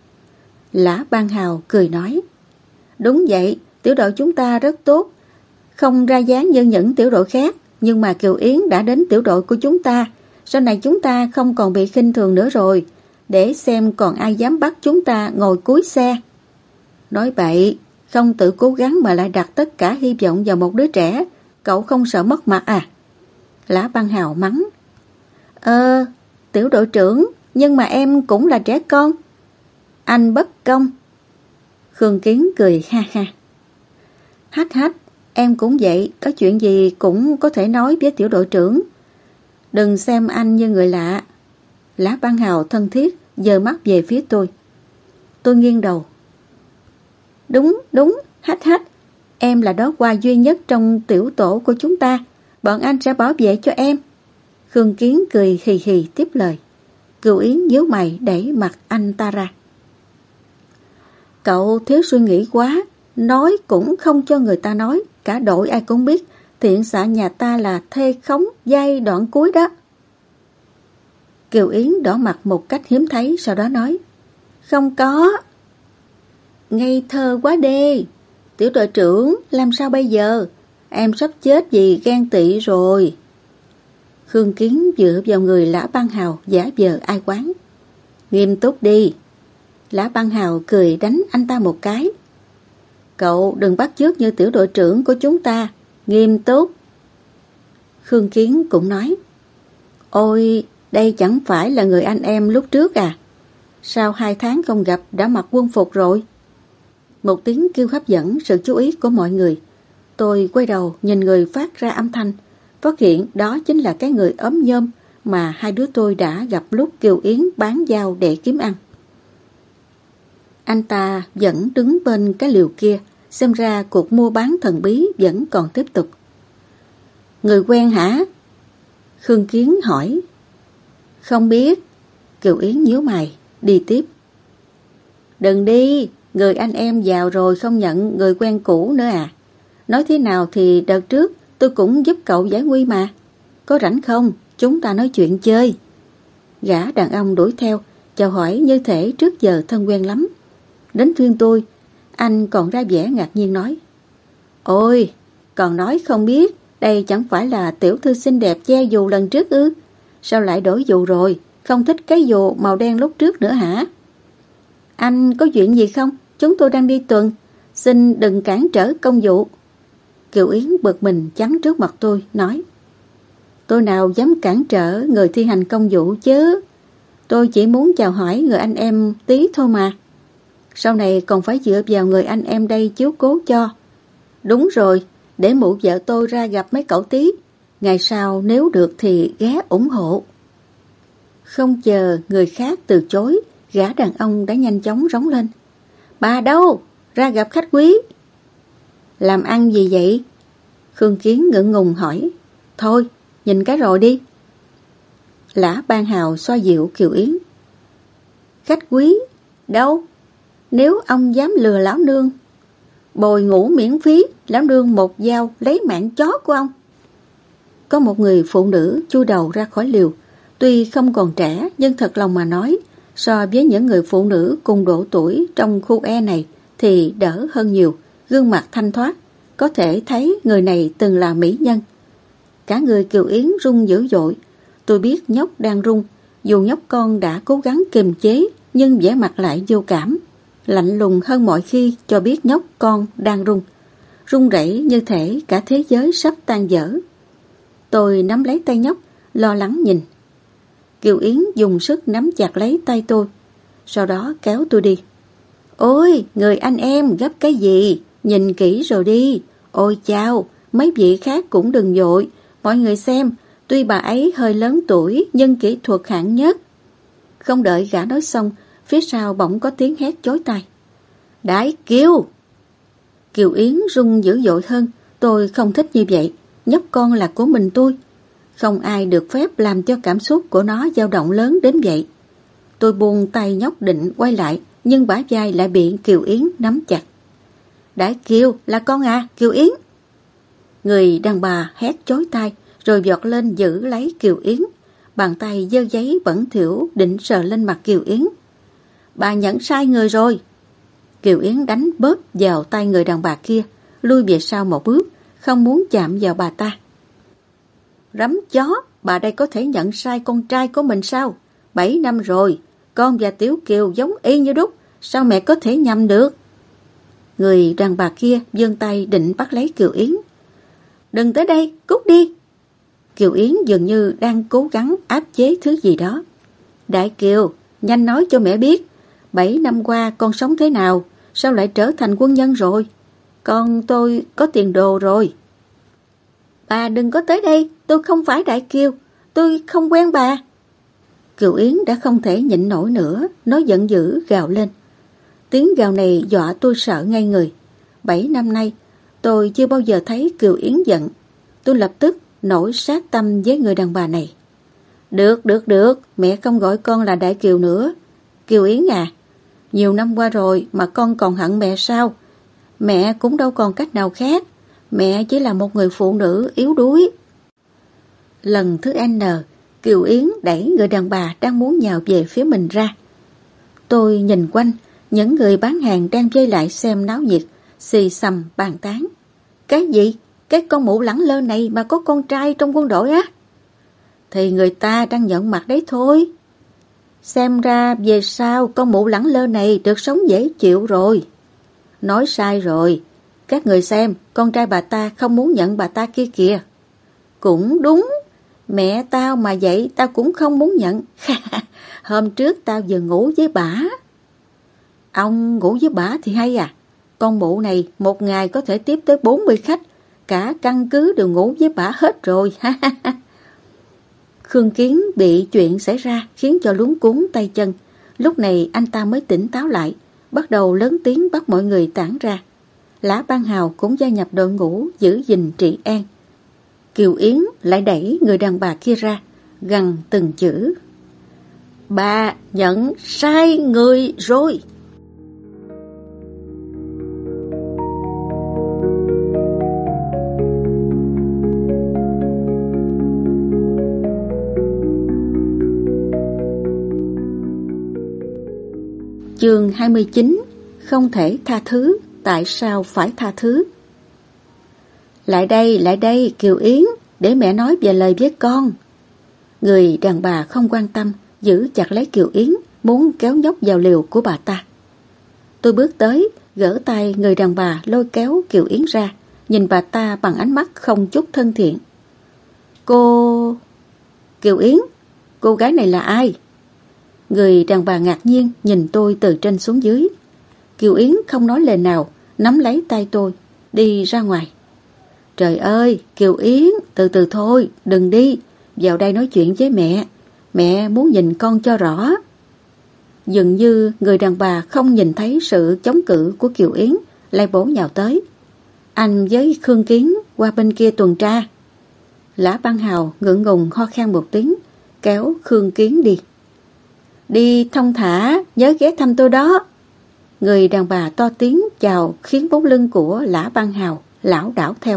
Lã Ban Hào cười nói. Đúng vậy, tiểu đội chúng ta rất tốt, không ra dáng như những tiểu đội khác. Nhưng mà Kiều Yến đã đến tiểu đội của chúng ta, sau này chúng ta không còn bị khinh thường nữa rồi, để xem còn ai dám bắt chúng ta ngồi cuối xe. Nói bậy, không tự cố gắng mà lại đặt tất cả hy vọng vào một đứa trẻ, cậu không sợ mất mặt à? Lã Ban Hào mắng. Ờ, tiểu đội trưởng, nhưng mà em cũng là trẻ con. Anh bất công. Khương Kiến cười ha ha. Hách hách, em cũng vậy, có chuyện gì cũng có thể nói với tiểu đội trưởng. Đừng xem anh như người lạ. Lã Ban Hào thân thiết giơ mắt về phía tôi. Tôi nghiêng đầu. Đúng, đúng, hách hách, em là đó hoa duy nhất trong tiểu tổ của chúng ta. Bọn anh sẽ bảo vệ cho em. Khương Kiến cười hì hì tiếp lời. Kiều Yến nhíu mày đẩy mặt anh ta ra. Cậu thiếu suy nghĩ quá, nói cũng không cho người ta nói. Cả đội ai cũng biết thiện xạ nhà ta là thê khống giai đoạn cuối đó. Kiều Yến đỏ mặt một cách hiếm thấy, sau đó nói. Không có. Ngây thơ quá đê. Tiểu đội trưởng, làm sao bây giờ? Em sắp chết vì ghen tị rồi. Khương Kiến dựa vào người Lã Ban Hào giả vờ ai quán. Nghiêm túc đi. Lã Ban Hào cười đánh anh ta một cái. Cậu đừng bắt chước như tiểu đội trưởng của chúng ta. Nghiêm túc. Khương Kiến cũng nói. Ôi, đây chẳng phải là người anh em lúc trước à? Sao hai tháng không gặp đã mặc quân phục rồi? Một tiếng kêu hấp dẫn sự chú ý của mọi người. Tôi quay đầu nhìn người phát ra âm thanh, phát hiện đó chính là cái người ốm nhôm mà hai đứa tôi đã gặp lúc Kiều Yến bán dao để kiếm ăn. Anh ta vẫn đứng bên cái liều kia, xem ra cuộc mua bán thần bí vẫn còn tiếp tục. Người quen hả? Khương Kiến hỏi. Không biết. Kiều Yến nhíu mày, đi tiếp. Đừng đi, người anh em giàu rồi không nhận người quen cũ nữa à? Nói thế nào thì đợt trước tôi cũng giúp cậu giải nguy mà. Có rảnh không? Chúng ta nói chuyện chơi. Gã đàn ông đuổi theo, chào hỏi như thể trước giờ thân quen lắm. Đến phiên tôi, anh còn ra vẻ ngạc nhiên nói. Ôi, còn nói không biết, đây chẳng phải là tiểu thư xinh đẹp che dù lần trước ư? Sao lại đổi dù rồi? Không thích cái dù màu đen lúc trước nữa hả? Anh có chuyện gì không? Chúng tôi đang đi tuần. Xin đừng cản trở công vụ. Kiều Yến bực mình chắn trước mặt tôi, nói: Tôi nào dám cản trở người thi hành công vụ chứ. Tôi chỉ muốn chào hỏi người anh em tí thôi mà. Sau này còn phải dựa vào người anh em đây chiếu cố cho. Đúng rồi, để mụ vợ tôi ra gặp mấy cậu tí. Ngày sau nếu được thì ghé ủng hộ. Không chờ người khác từ chối, gã đàn ông đã nhanh chóng rống lên: Bà đâu? Ra gặp khách quý. Làm ăn gì vậy? Khương Kiến ngượng ngùng hỏi. Thôi, nhìn cái rồi đi. Lã Ban Hào xoa dịu Kiều Yến. Khách quý? Đâu? Nếu ông dám lừa lão nương, bồi ngủ miễn phí, lão nương một dao lấy mạng chó của ông. Có một người phụ nữ chui đầu ra khỏi liều. Tuy không còn trẻ, nhưng thật lòng mà nói, so với những người phụ nữ cùng độ tuổi trong khu E này thì đỡ hơn nhiều. Gương mặt thanh thoát, có thể thấy người này từng là mỹ nhân. Cả người Kiều Yến run dữ dội. Tôi biết nhóc đang run, dù nhóc con đã cố gắng kiềm chế, nhưng vẻ mặt lại vô cảm, lạnh lùng hơn mọi khi, cho biết nhóc con đang run. Run rẩy như thể cả thế giới sắp tan vỡ. Tôi nắm lấy tay nhóc, lo lắng nhìn. Kiều Yến dùng sức nắm chặt lấy tay tôi, sau đó kéo tôi đi. Ôi, người anh em gấp cái gì? Nhìn kỹ rồi đi. Ôi chao, mấy vị khác cũng đừng vội. Mọi người xem, tuy bà ấy hơi lớn tuổi nhưng kỹ thuật hạng nhất. Không đợi gã nói xong, phía sau bỗng có tiếng hét chói tai. Đại Kiều! Kiều Yến run dữ dội hơn. Tôi không thích như vậy. Nhóc con là của mình tôi. Không ai được phép làm cho cảm xúc của nó dao động lớn đến vậy. Tôi buông tay nhóc định quay lại, nhưng bả vai lại bị Kiều Yến nắm chặt. Đại Kiều, là con à, Kiều Yến! Người đàn bà hét chói tai, rồi vọt lên giữ lấy Kiều Yến. Bàn tay giơ giấy bẩn thỉu định sờ lên mặt Kiều Yến. Bà nhận sai người rồi. Kiều Yến đánh bóp vào tay người đàn bà kia, lui về sau một bước, không muốn chạm vào bà ta. Rắm chó, bà đây có thể nhận sai con trai của mình sao? Bảy năm rồi, con và Tiểu Kiều giống y như đúc, sao mẹ có thể nhầm được? Người đàn bà kia giương tay định bắt lấy Kiều Yến. Đừng tới đây, cút đi. Kiều Yến dường như đang cố gắng áp chế thứ gì đó. Đại Kiều, nhanh nói cho mẹ biết, bảy năm qua con sống thế nào, sao lại trở thành quân nhân rồi? Con tôi có tiền đồ rồi. Bà đừng có tới đây, tôi không phải Đại Kiều, tôi không quen bà. Kiều Yến đã không thể nhịn nổi nữa, nó giận dữ gào lên. Tiếng gào này dọa tôi sợ ngay người. Bảy năm nay, tôi chưa bao giờ thấy Kiều Yến giận. Tôi lập tức nổi sát tâm với người đàn bà này. Được, được, được, mẹ không gọi con là Đại Kiều nữa. Kiều Yến à, nhiều năm qua rồi mà con còn hận mẹ sao? Mẹ cũng đâu còn cách nào khác. Mẹ chỉ là một người phụ nữ yếu đuối. Lần thứ N, Kiều Yến đẩy người đàn bà đang muốn nhào về phía mình ra. Tôi nhìn quanh, những người bán hàng đang vây lại xem náo nhiệt, xì xầm bàn tán. Cái gì? Cái con mụ lẳng lơ này mà có con trai trong quân đội á? Thì người ta đang nhận mặt đấy thôi. Xem ra về sau con mụ lẳng lơ này được sống dễ chịu rồi. Nói sai rồi. Các người xem, con trai bà ta không muốn nhận bà ta kia kìa. Cũng đúng. Mẹ tao mà vậy tao cũng không muốn nhận. Hôm trước tao vừa ngủ với bả. Ông ngủ với bả thì hay à. Con mụ này một ngày có thể tiếp tới bốn mươi khách. Cả căn cứ đều ngủ với bả hết rồi. Khương Kiến bị chuyện xảy ra khiến cho luống cuống tay chân. Lúc này anh ta mới tỉnh táo lại, bắt đầu lớn tiếng bắt mọi người tản ra. Lã Ban Hào cũng gia nhập đội ngũ giữ gìn trị an. Kiều Yến lại đẩy người đàn bà kia ra, gằn từng chữ. Bà nhận sai người rồi. Chương hai mươi chín. Không thể tha thứ. Tại sao phải tha thứ? Lại đây, lại đây, Kiều Yến, để mẹ nói vài lời với con. Người đàn bà không quan tâm, giữ chặt lấy Kiều Yến, muốn kéo nhóc vào liều của bà ta. Tôi bước tới, gỡ tay người đàn bà lôi kéo Kiều Yến ra, nhìn bà ta bằng ánh mắt không chút thân thiện. Cô... Kiều Yến, cô gái này là ai? Người đàn bà ngạc nhiên nhìn tôi từ trên xuống dưới. Kiều Yến không nói lời nào, nắm lấy tay tôi, đi ra ngoài. Trời ơi, Kiều Yến, từ từ thôi, đừng đi, vào đây nói chuyện với mẹ. Mẹ muốn nhìn con cho rõ. Dường như người đàn bà không nhìn thấy sự chống cự của Kiều Yến, lại bổ nhào tới. Anh với Khương Kiến qua bên kia tuần tra. Lã Băng Hào ngượng ngùng ho khan một tiếng, kéo Khương Kiến đi. Đi thông thả, nhớ ghé thăm tôi đó. Người đàn bà to tiếng chào khiến bóng lưng của Lã Băng Hào lảo đảo theo.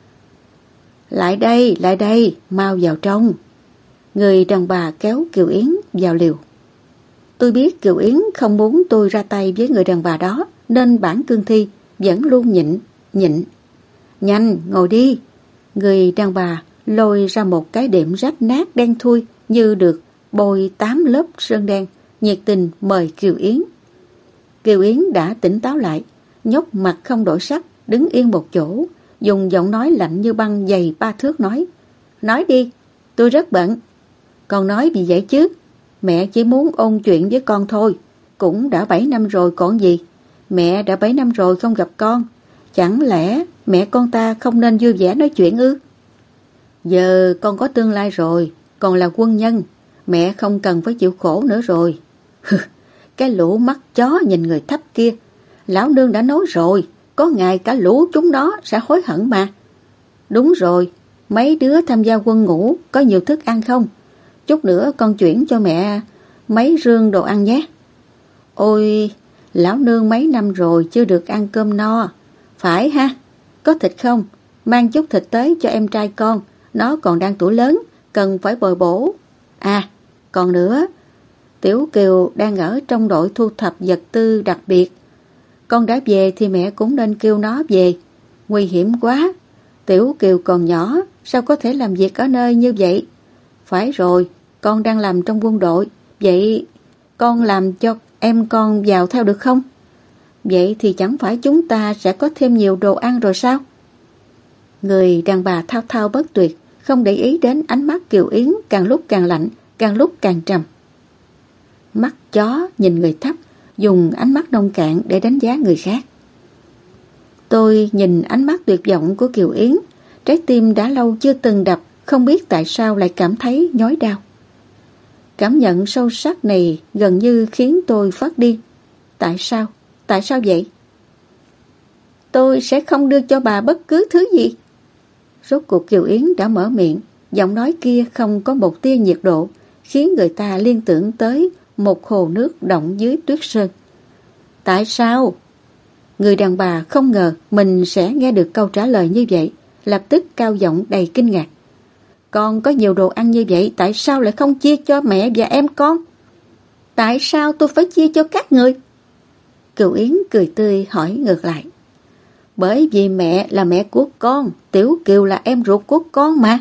Lại đây, lại đây, mau vào trong. Người đàn bà kéo Kiều Yến vào liều. Tôi biết Kiều Yến không muốn tôi ra tay với người đàn bà đó, nên bản cương thi vẫn luôn nhịn, nhịn. Nhanh, ngồi đi. Người đàn bà lôi ra một cái đệm rách nát đen thui như được bôi tám lớp sơn đen, nhiệt tình mời Kiều Yến. Kiều Yến đã tỉnh táo lại, nhóc mặt không đổi sắc, đứng yên một chỗ, dùng giọng nói lạnh như băng dày ba thước nói. Nói đi, tôi rất bận. Con nói gì vậy chứ? Mẹ chỉ muốn ôn chuyện với con thôi. Cũng đã bảy năm rồi còn gì. Mẹ đã bảy năm rồi không gặp con. Chẳng lẽ mẹ con ta không nên vui vẻ nói chuyện ư? Giờ con có tương lai rồi, còn là quân nhân. Mẹ không cần phải chịu khổ nữa rồi. Cái lũ mắt chó nhìn người thấp kia. Lão nương đã nói rồi, có ngày cả lũ chúng nó sẽ hối hận mà. Đúng rồi, mấy đứa tham gia quân ngũ có nhiều thức ăn không? Chút nữa con chuyển cho mẹ mấy rương đồ ăn nhé. Ôi, lão nương mấy năm rồi chưa được ăn cơm no. Phải ha, có thịt không? Mang chút thịt tới cho em trai con, nó còn đang tuổi lớn, cần phải bồi bổ. À, còn nữa, Tiểu Kiều đang ở trong đội thu thập vật tư đặc biệt. Con đã về thì mẹ cũng nên kêu nó về. Nguy hiểm quá, Tiểu Kiều còn nhỏ, sao có thể làm việc ở nơi như vậy? Phải rồi, con đang làm trong quân đội, vậy con làm cho em con vào theo được không? Vậy thì chẳng phải chúng ta sẽ có thêm nhiều đồ ăn rồi sao? Người đàn bà thao thao bất tuyệt, không để ý đến ánh mắt Kiều Yến càng lúc càng lạnh, càng lúc càng trầm. Mắt chó nhìn người thấp, dùng ánh mắt nông cạn để đánh giá người khác. Tôi nhìn ánh mắt tuyệt vọng của Kiều Yến, trái tim đã lâu chưa từng đập, không biết tại sao lại cảm thấy nhói đau. Cảm nhận sâu sắc này gần như khiến tôi phát điên. Tại sao? Tại sao vậy? Tôi sẽ không đưa cho bà bất cứ thứ gì. Rốt cuộc Kiều Yến đã mở miệng, giọng nói kia không có một tia nhiệt độ, khiến người ta liên tưởng tới một hồ nước động dưới tuyết sơn. Tại sao? Người đàn bà không ngờ mình sẽ nghe được câu trả lời như vậy, lập tức cao giọng đầy kinh ngạc. Con có nhiều đồ ăn như vậy, tại sao lại không chia cho mẹ và em con? Tại sao tôi phải chia cho các người? Kiều Yến cười tươi hỏi ngược lại. Bởi vì mẹ là mẹ của con, Tiểu Kiều là em ruột của con mà.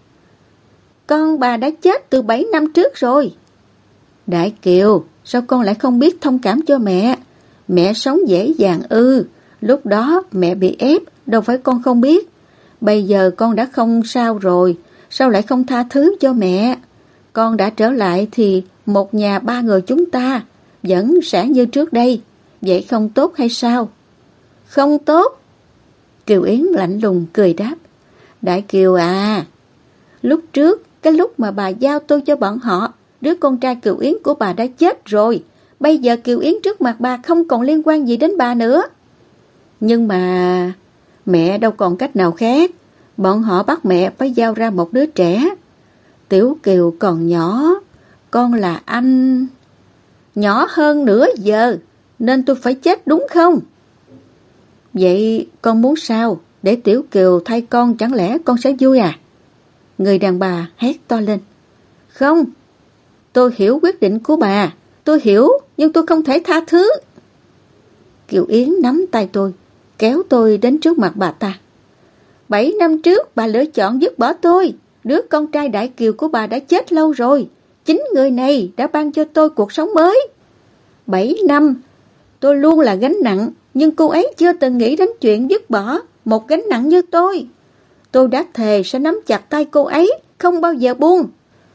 Con bà đã chết từ bảy năm trước rồi. Đại Kiều, sao con lại không biết thông cảm cho mẹ? Mẹ sống dễ dàng ư, lúc đó mẹ bị ép, đâu phải con không biết. Bây giờ con đã không sao rồi, sao lại không tha thứ cho mẹ? Con đã trở lại thì một nhà ba người chúng ta vẫn sẽ như trước đây. Vậy không tốt hay sao? Không tốt. Kiều Yến lạnh lùng cười đáp. Đại Kiều à, lúc trước, cái lúc mà bà giao tôi cho bọn họ, đứa con trai Kiều Yến của bà đã chết rồi. Bây giờ Kiều Yến trước mặt bà không còn liên quan gì đến bà nữa. Nhưng mà mẹ đâu còn cách nào khác. Bọn họ bắt mẹ phải giao ra một đứa trẻ. Tiểu Kiều còn nhỏ, con là anh. Nhỏ hơn nữa giờ, nên tôi phải chết đúng không? Vậy con muốn sao? Để Tiểu Kiều thay con chẳng lẽ con sẽ vui à? Người đàn bà hét to lên. Không, tôi hiểu quyết định của bà. Tôi hiểu, nhưng tôi không thể tha thứ. Kiều Yến nắm tay tôi, kéo tôi đến trước mặt bà ta. Bảy năm trước bà lựa chọn dứt bỏ tôi. Đứa con trai Đại Kiều của bà đã chết lâu rồi. Chính người này đã ban cho tôi cuộc sống mới. Bảy năm, tôi luôn là gánh nặng, nhưng cô ấy chưa từng nghĩ đến chuyện dứt bỏ một gánh nặng như tôi. Tôi đã thề sẽ nắm chặt tay cô ấy, không bao giờ buông.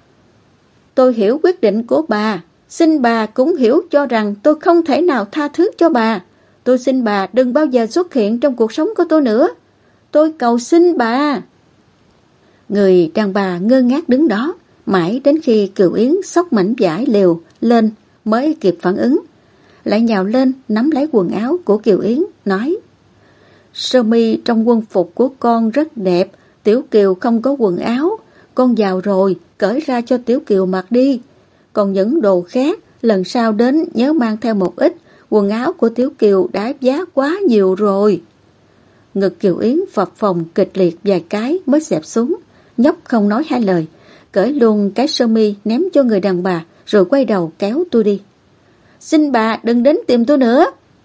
Tôi hiểu quyết định của bà, xin bà cũng hiểu cho rằng tôi không thể nào tha thứ cho bà. Tôi xin bà đừng bao giờ xuất hiện trong cuộc sống của tôi nữa. Tôi cầu xin bà. Người đàn bà ngơ ngác đứng đó, mãi đến khi Kiều Yến xốc mảnh vải lều lên mới kịp phản ứng. Lại nhào lên nắm lấy quần áo của Kiều Yến, nói: Sơ mi trong quân phục của con rất đẹp, Tiểu Kiều không có quần áo, con giàu rồi, cởi ra cho Tiểu Kiều mặc đi. Còn những đồ khác, lần sau đến nhớ mang theo một ít, quần áo của Tiểu Kiều đã giá quá nhiều rồi. Ngực Kiều Yến phập phồng kịch liệt vài cái mới xẹp xuống, nhóc không nói hai lời, cởi luôn cái sơ mi ném cho người đàn bà, rồi quay đầu kéo tôi đi. Xin bà đừng đến tìm tôi nữa.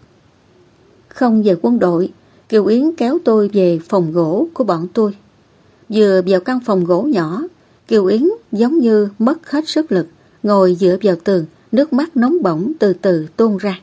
Không về quân đội, Kiều Yến kéo tôi về phòng gỗ của bọn tôi. Vừa vào căn phòng gỗ nhỏ, Kiều Yến giống như mất hết sức lực, ngồi dựa vào tường, nước mắt nóng bỏng từ từ tuôn ra.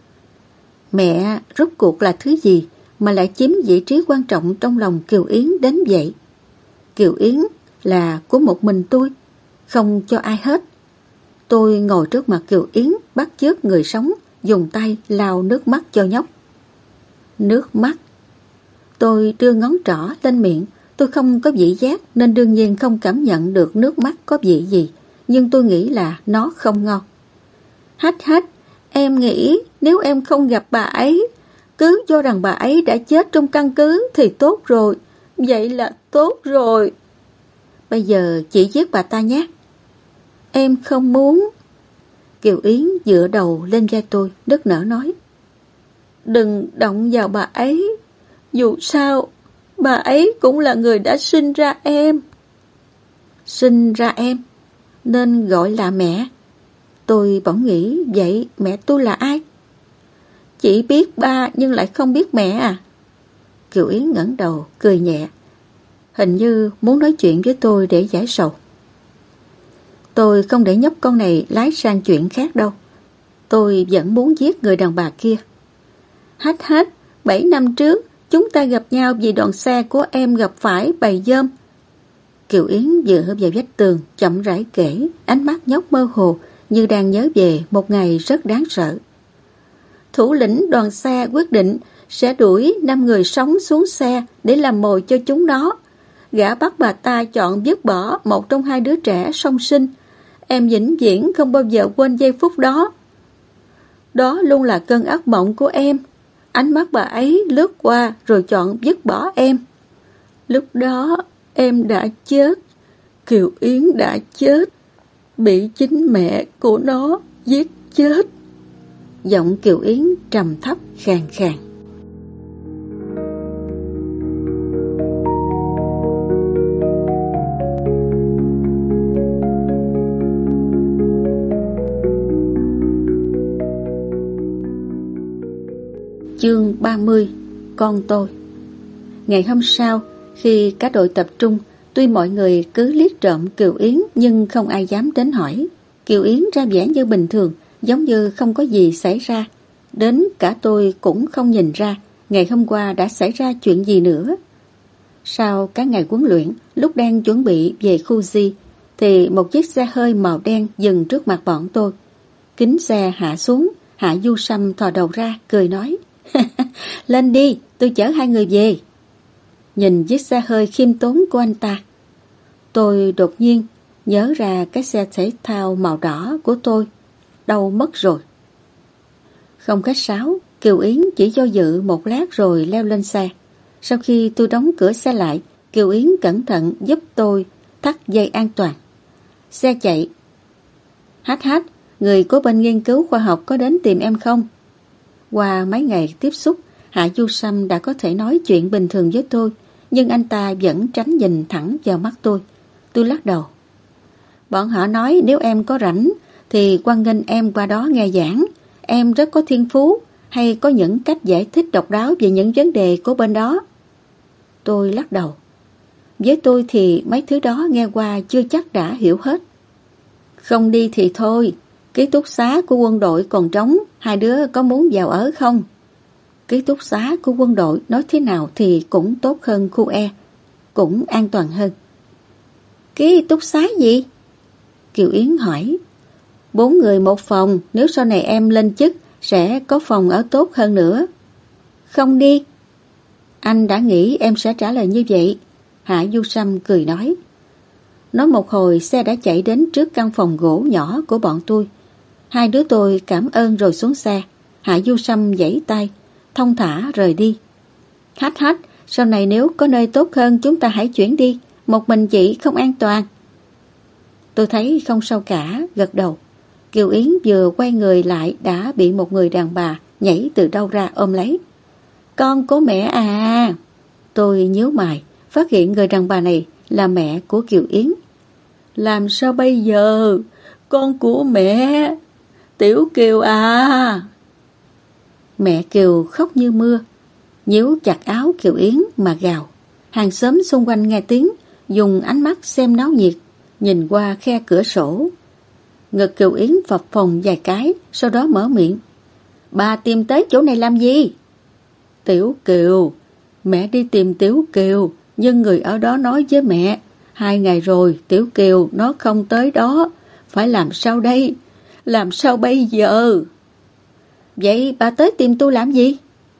Mẹ rốt cuộc là thứ gì mà lại chiếm vị trí quan trọng trong lòng Kiều Yến đến vậy? Kiều Yến là của một mình tôi, không cho ai hết. Tôi ngồi trước mặt Kiều Yến, bắt chước người sống, dùng tay lau nước mắt cho nhóc. Nước mắt. Tôi đưa ngón trỏ lên miệng. Tôi không có vị giác nên đương nhiên không cảm nhận được nước mắt có vị gì, nhưng tôi nghĩ là nó không ngon. Hách hách, em nghĩ nếu em không gặp bà ấy, cứ cho rằng bà ấy đã chết trong căn cứ thì tốt rồi. Vậy là tốt rồi. Bây giờ chị giết bà ta nhé. Em không muốn. Kiều Yến dựa đầu lên vai tôi, nức nở nói: Đừng động vào bà ấy. Dù sao, bà ấy cũng là người đã sinh ra em. Sinh ra em, nên gọi là mẹ. Tôi bỗng nghĩ, vậy mẹ tôi là ai? Chỉ biết ba nhưng lại không biết mẹ à? Kiều Yến ngẩng đầu, cười nhẹ, hình như muốn nói chuyện với tôi để giải sầu. Tôi không để nhóc con này lái sang chuyện khác đâu. Tôi vẫn muốn giết người đàn bà kia. Hách hách, bảy năm trước chúng ta gặp nhau vì đoàn xe của em gặp phải bầy dơm. Kiều Yến dựa vào vách tường, chậm rãi kể, ánh mắt nhóc mơ hồ như đang nhớ về một ngày rất đáng sợ. Thủ lĩnh đoàn xe quyết định sẽ đuổi năm người sống xuống xe để làm mồi cho chúng nó. Gã bắt bà ta chọn dứt bỏ một trong hai đứa trẻ song sinh. Em vĩnh viễn không bao giờ quên giây phút đó. Đó luôn là cơn ác mộng của em. Ánh mắt bà ấy lướt qua rồi chọn dứt bỏ em. Lúc đó em đã chết. Kiều Yến đã chết, bị chính mẹ của nó giết chết. Giọng Kiều Yến trầm thấp khàn khàn. Chương ba mươi. Con tôi. Ngày hôm sau, khi cả đội tập trung, tuy mọi người cứ liếc trộm Kiều Yến nhưng không ai dám đến hỏi. Kiều Yến ra vẻ như bình thường, giống như không có gì xảy ra. Đến cả tôi cũng không nhìn ra ngày hôm qua đã xảy ra chuyện gì nữa. Sau các ngày huấn luyện, lúc đang chuẩn bị về khu Di, thì một chiếc xe hơi màu đen dừng trước mặt bọn tôi. Kính xe hạ xuống, Hạ Du Sâm thò đầu ra, cười nói: Lên đi, tôi chở hai người về. Nhìn chiếc xe hơi khiêm tốn của anh ta, tôi đột nhiên nhớ ra cái xe thể thao màu đỏ của tôi đâu mất rồi. Không khách sáo, Kiều Yến chỉ do dự một lát rồi leo lên xe. Sau khi tôi đóng cửa xe lại, Kiều Yến cẩn thận giúp tôi thắt dây an toàn. Xe chạy. Hách hách, người của bên nghiên cứu khoa học có đến tìm em không? Qua mấy ngày tiếp xúc, Hạ Du Sâm đã có thể nói chuyện bình thường với tôi, nhưng anh ta vẫn tránh nhìn thẳng vào mắt tôi. Tôi lắc đầu. Bọn họ nói nếu em có rảnh thì hoan nghênh em qua đó nghe giảng. Em rất có thiên phú, hay có những cách giải thích độc đáo về những vấn đề của bên đó. Tôi lắc đầu. Với tôi thì mấy thứ đó nghe qua chưa chắc đã hiểu hết. Không đi thì thôi, ký túc xá của quân đội còn trống, hai đứa có muốn vào ở không? Ký túc xá của quân đội nói thế nào thì cũng tốt hơn khu E, cũng an toàn hơn. Ký túc xá gì? Kiều Yến hỏi. Bốn người một phòng, nếu sau này em lên chức sẽ có phòng ở tốt hơn nữa. Không đi. Anh đã nghĩ em sẽ trả lời như vậy. Hạ Du Sâm cười nói. Nói một hồi xe đã chạy đến trước căn phòng gỗ nhỏ của bọn tôi. Hai đứa tôi cảm ơn rồi xuống xe. Hạ Du Sâm giãy tay, thong thả rời đi. Hách hách, sau này nếu có nơi tốt hơn chúng ta hãy chuyển đi. Một mình chị không an toàn. Tôi thấy không sao cả, gật đầu. Kiều Yến vừa quay người lại đã bị một người đàn bà nhảy từ đâu ra ôm lấy. Con của mẹ à. Tôi nhíu mày, phát hiện người đàn bà này là mẹ của Kiều Yến. Làm sao bây giờ? Con của mẹ. Tiểu Kiều à. Mẹ Kiều khóc như mưa, nhíu chặt áo Kiều Yến mà gào. Hàng xóm xung quanh nghe tiếng, dùng ánh mắt xem náo nhiệt, nhìn qua khe cửa sổ. Ngực Kiều Yến phập phồng vài cái, sau đó mở miệng. Bà tìm tới chỗ này làm gì? Tiểu Kiều. Mẹ đi tìm Tiểu Kiều, nhưng người ở đó nói với mẹ, hai ngày rồi Tiểu Kiều nó không tới đó. Phải làm sao đây? Làm sao bây giờ? Vậy bà tới tìm tôi làm gì?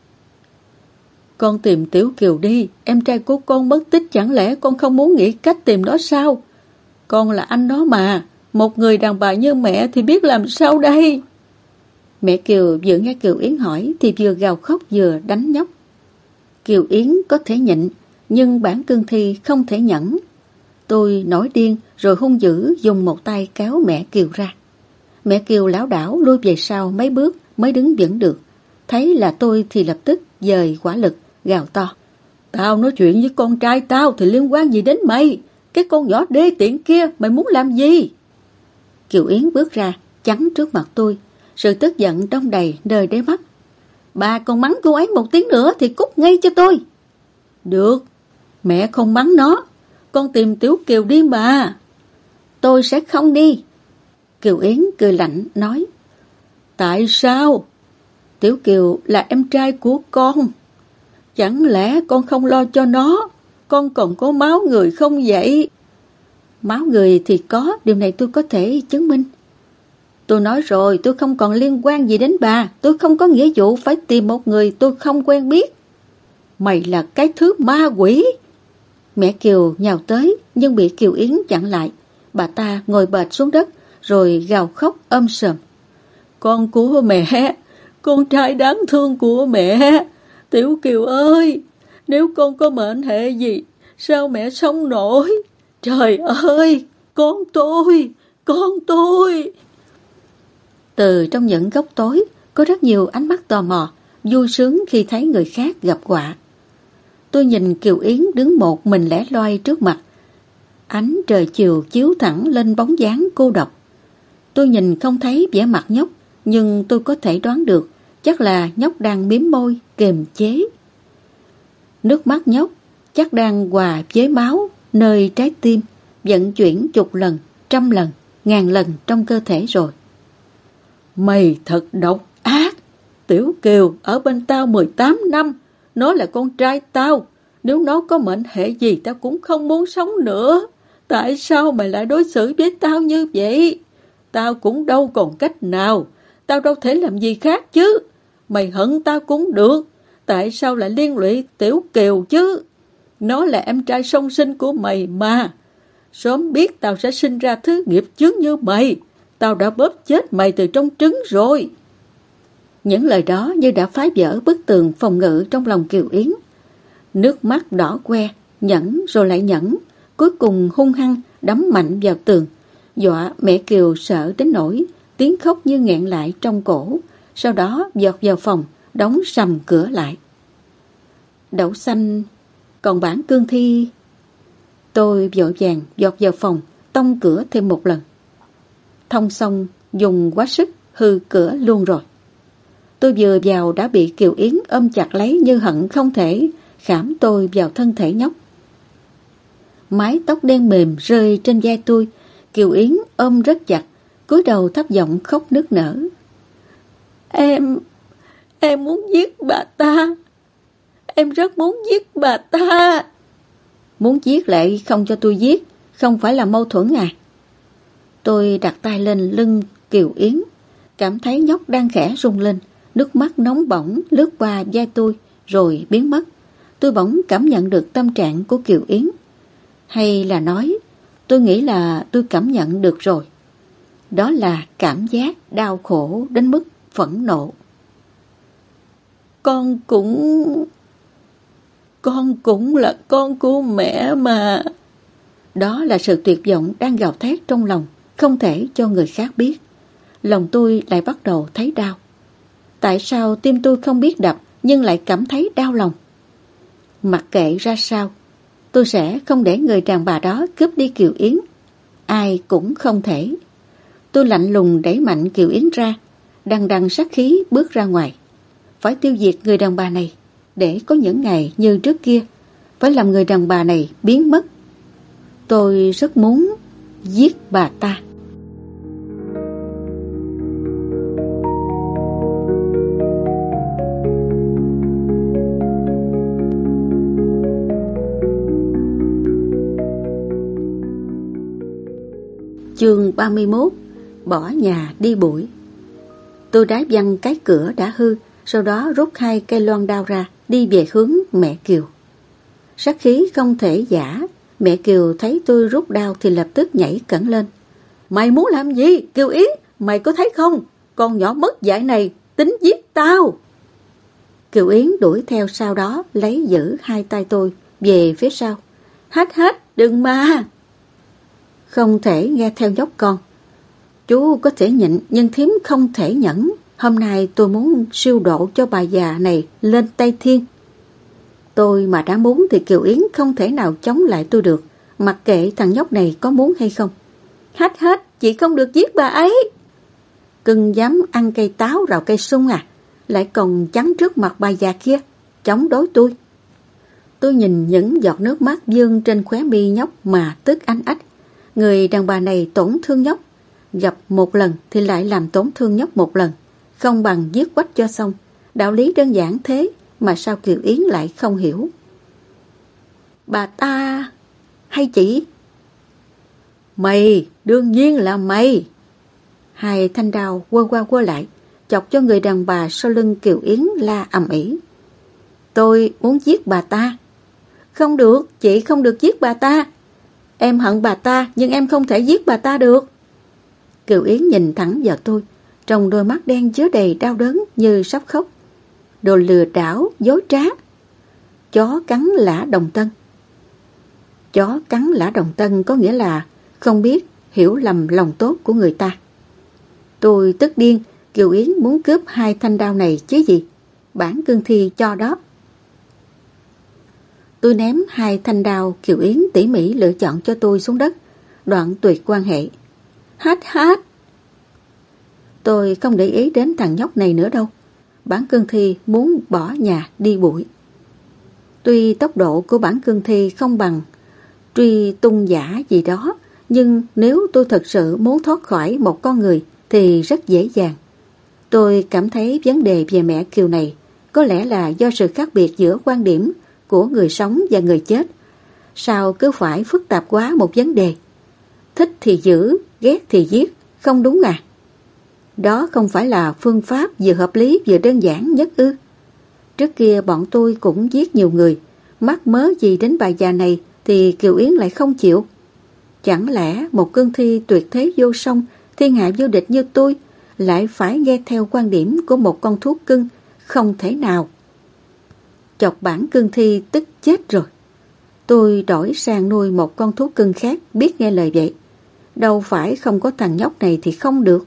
Con tìm Tiểu Kiều đi. Em trai của con mất tích, chẳng lẽ con không muốn nghĩ cách tìm nó sao? Con là anh nó mà. Một người đàn bà như mẹ thì biết làm sao đây? Mẹ Kiều vừa nghe Kiều Yến hỏi thì vừa gào khóc vừa đánh nhóc. Kiều Yến có thể nhịn, nhưng bản cương thi không thể nhẫn. Tôi nổi điên rồi hung dữ dùng một tay kéo mẹ Kiều ra. Mẹ Kiều lảo đảo lui về sau mấy bước mới đứng vững được. Thấy là tôi thì lập tức dời quả lực, gào to. Tao nói chuyện với con trai tao thì liên quan gì đến mày? Cái con nhỏ đê tiện kia mày muốn làm gì? Kiều Yến bước ra, chắn trước mặt tôi. Sự tức giận đông đầy nơi đáy mắt. Bà còn mắng cô ấy một tiếng nữa thì cút ngay cho tôi. Được, mẹ không mắng nó. Con tìm Tiểu Kiều đi mà. Tôi sẽ không đi. Kiều Yến cười lạnh nói. Tại sao? Tiểu Kiều là em trai của con. Chẳng lẽ con không lo cho nó? Con còn có máu người không vậy? Máu người thì có, điều này tôi có thể chứng minh. Tôi nói rồi, tôi không còn liên quan gì đến bà. Tôi không có nghĩa vụ phải tìm một người tôi không quen biết. Mày là cái thứ ma quỷ. Mẹ Kiều nhào tới, nhưng bị Kiều Yến chặn lại. Bà ta ngồi bệt xuống đất, rồi gào khóc ôm sờm. Con của mẹ, con trai đáng thương của mẹ. Tiểu Kiều ơi, nếu con có mệnh hệ gì, sao mẹ sống nổi? Trời ơi, con tôi, con tôi. Từ trong những góc tối, có rất nhiều ánh mắt tò mò, vui sướng khi thấy người khác gặp họa. Tôi nhìn Kiều Yến đứng một mình lẻ loi trước mặt. Ánh trời chiều chiếu thẳng lên bóng dáng cô độc. Tôi nhìn không thấy vẻ mặt nhóc, nhưng tôi có thể đoán được chắc là nhóc đang mím môi, kiềm chế. Nước mắt nhóc chắc đang hòa với máu nơi trái tim, vận chuyển chục lần, trăm lần, ngàn lần trong cơ thể rồi. Mày thật độc ác. Tiểu Kiều ở bên tao mười tám năm. Nó là con trai tao. Nếu nó có mệnh hệ gì tao cũng không muốn sống nữa. Tại sao mày lại đối xử với tao như vậy? Tao cũng đâu còn cách nào. Tao đâu thể làm gì khác chứ. Mày hận tao cũng được. Tại sao lại liên lụy Tiểu Kiều chứ? Nó là em trai song sinh của mày mà. Sớm biết tao sẽ sinh ra thứ nghiệp chướng như mày. Tao đã bóp chết mày từ trong trứng rồi. Những lời đó như đã phá vỡ bức tường phòng ngự trong lòng Kiều Yến. Nước mắt đỏ que, nhẫn rồi lại nhẫn, cuối cùng hung hăng đấm mạnh vào tường, dọa mẹ Kiều sợ đến nỗi tiếng khóc như nghẹn lại trong cổ, sau đó vọt vào phòng, đóng sầm cửa lại. Đậu xanh, còn bản cương thi... Tôi vội vàng vọt vào phòng, tông cửa thêm một lần. Thông xong, dùng quá sức, hư cửa luôn rồi. Tôi vừa vào đã bị Kiều Yến ôm chặt lấy như hận không thể khảm tôi vào thân thể nhóc. Mái tóc đen mềm rơi trên vai tôi, Kiều Yến ôm rất chặt, cúi đầu thấp giọng khóc nức nở. Em, em muốn giết bà ta. Em rất muốn giết bà ta. Muốn giết lại không cho tôi giết, không phải là mâu thuẫn à? Tôi đặt tay lên lưng Kiều Yến, cảm thấy nhóc đang khẽ rung lên, nước mắt nóng bỏng lướt qua vai tôi rồi biến mất. Tôi bỗng cảm nhận được tâm trạng của Kiều Yến. Hay là nói, tôi nghĩ là tôi cảm nhận được rồi. Đó là cảm giác đau khổ đến mức phẫn nộ. Con cũng... Con cũng là con của mẹ mà. Đó là sự tuyệt vọng đang gào thét trong lòng, không thể cho người khác biết. Lòng tôi lại bắt đầu thấy đau. Tại sao tim tôi không biết đập nhưng lại cảm thấy đau lòng? Mặc kệ ra sao, tôi sẽ không để người đàn bà đó cướp đi Kiều Yến. Ai cũng không thể. Tôi lạnh lùng đẩy mạnh Kiều Yến ra, đằng đằng sát khí bước ra ngoài. Phải tiêu diệt người đàn bà này, để có những ngày như trước kia, phải làm người đàn bà này biến mất. Tôi rất muốn giết bà ta. Chương ba mươi mốt. Bỏ nhà đi bụi. Tôi đá văng cái cửa đã hư, sau đó rút hai cây loan đao ra, đi về hướng mẹ Kiều. Sát khí không thể giả. Mẹ Kiều thấy tôi rút đao thì lập tức nhảy cẩn lên. Mày muốn làm gì, Kiều Yến? Mày có thấy không? Con nhỏ mất dạy này tính giết tao. Kiều Yến đuổi theo sau đó, lấy giữ hai tay tôi về phía sau. Hát hát, đừng mà. Không thể nghe theo nhóc con. Chú có thể nhịn nhưng thím không thể nhẫn. Hôm nay tôi muốn siêu độ cho bà già này lên Tây Thiên. Tôi mà đã muốn thì Kiều Yến không thể nào chống lại tôi được, mặc kệ thằng nhóc này có muốn hay không. Hát hết, chị không được giết bà ấy. Cưng dám ăn cây táo rào cây sung à? Lại còn chắn trước mặt bà già kia, chống đối tôi. Tôi nhìn những giọt nước mắt vương trên khóe mi nhóc mà tức ánh ách. Người đàn bà này tổn thương nhóc, gặp một lần thì lại làm tổn thương nhóc một lần, không bằng giết quách cho xong. Đạo lý đơn giản thế mà sao Kiều Yến lại không hiểu? Bà ta hay chị? Mày, đương nhiên là mày. Hai thanh đao quơ qua quơ lại, chọc cho người đàn bà sau lưng Kiều Yến la ầm ĩ. Tôi muốn giết bà ta. Không được, chị không được giết bà ta. Em hận bà ta nhưng em không thể giết bà ta được. Kiều Yến nhìn thẳng vào tôi, trong đôi mắt đen chứa đầy đau đớn như sắp khóc. Đồ lừa đảo, dối trá. Chó cắn lã đồng tân. Chó cắn lã đồng tân có nghĩa là không biết hiểu lầm lòng tốt của người ta. Tôi tức điên. Kiều Yến muốn cướp hai thanh đao này chứ gì. Bản cương thi cho đó. Tôi ném hai thanh đao Kiều Yến tỉ mỉ lựa chọn cho tôi xuống đất, đoạn tuyệt quan hệ. Hát hát. Tôi không để ý đến thằng nhóc này nữa đâu. Bản cương thi muốn bỏ nhà đi bụi. Tuy tốc độ của bản cương thi không bằng truy tung giả gì đó, nhưng nếu tôi thật sự muốn thoát khỏi một con người thì rất dễ dàng. Tôi cảm thấy vấn đề về mẹ Kiều này có lẽ là do sự khác biệt giữa quan điểm của người sống và người chết. Sao cứ phải phức tạp quá một vấn đề? Thích thì giữ, ghét thì giết, không đúng à? Đó không phải là phương pháp vừa hợp lý vừa đơn giản nhất ư? Trước kia bọn tôi cũng giết nhiều người, mắc mớ gì đến bà già này thì Kiều Yến lại không chịu. Chẳng lẽ một cương thi tuyệt thế vô song, thiên hạ vô địch như tôi lại phải nghe theo quan điểm của một con thú cưng? Không thể nào. Chọc bản cương thi tức chết rồi. Tôi đổi sang nuôi một con thú cưng khác biết nghe lời vậy. Đâu phải không có thằng nhóc này thì không được.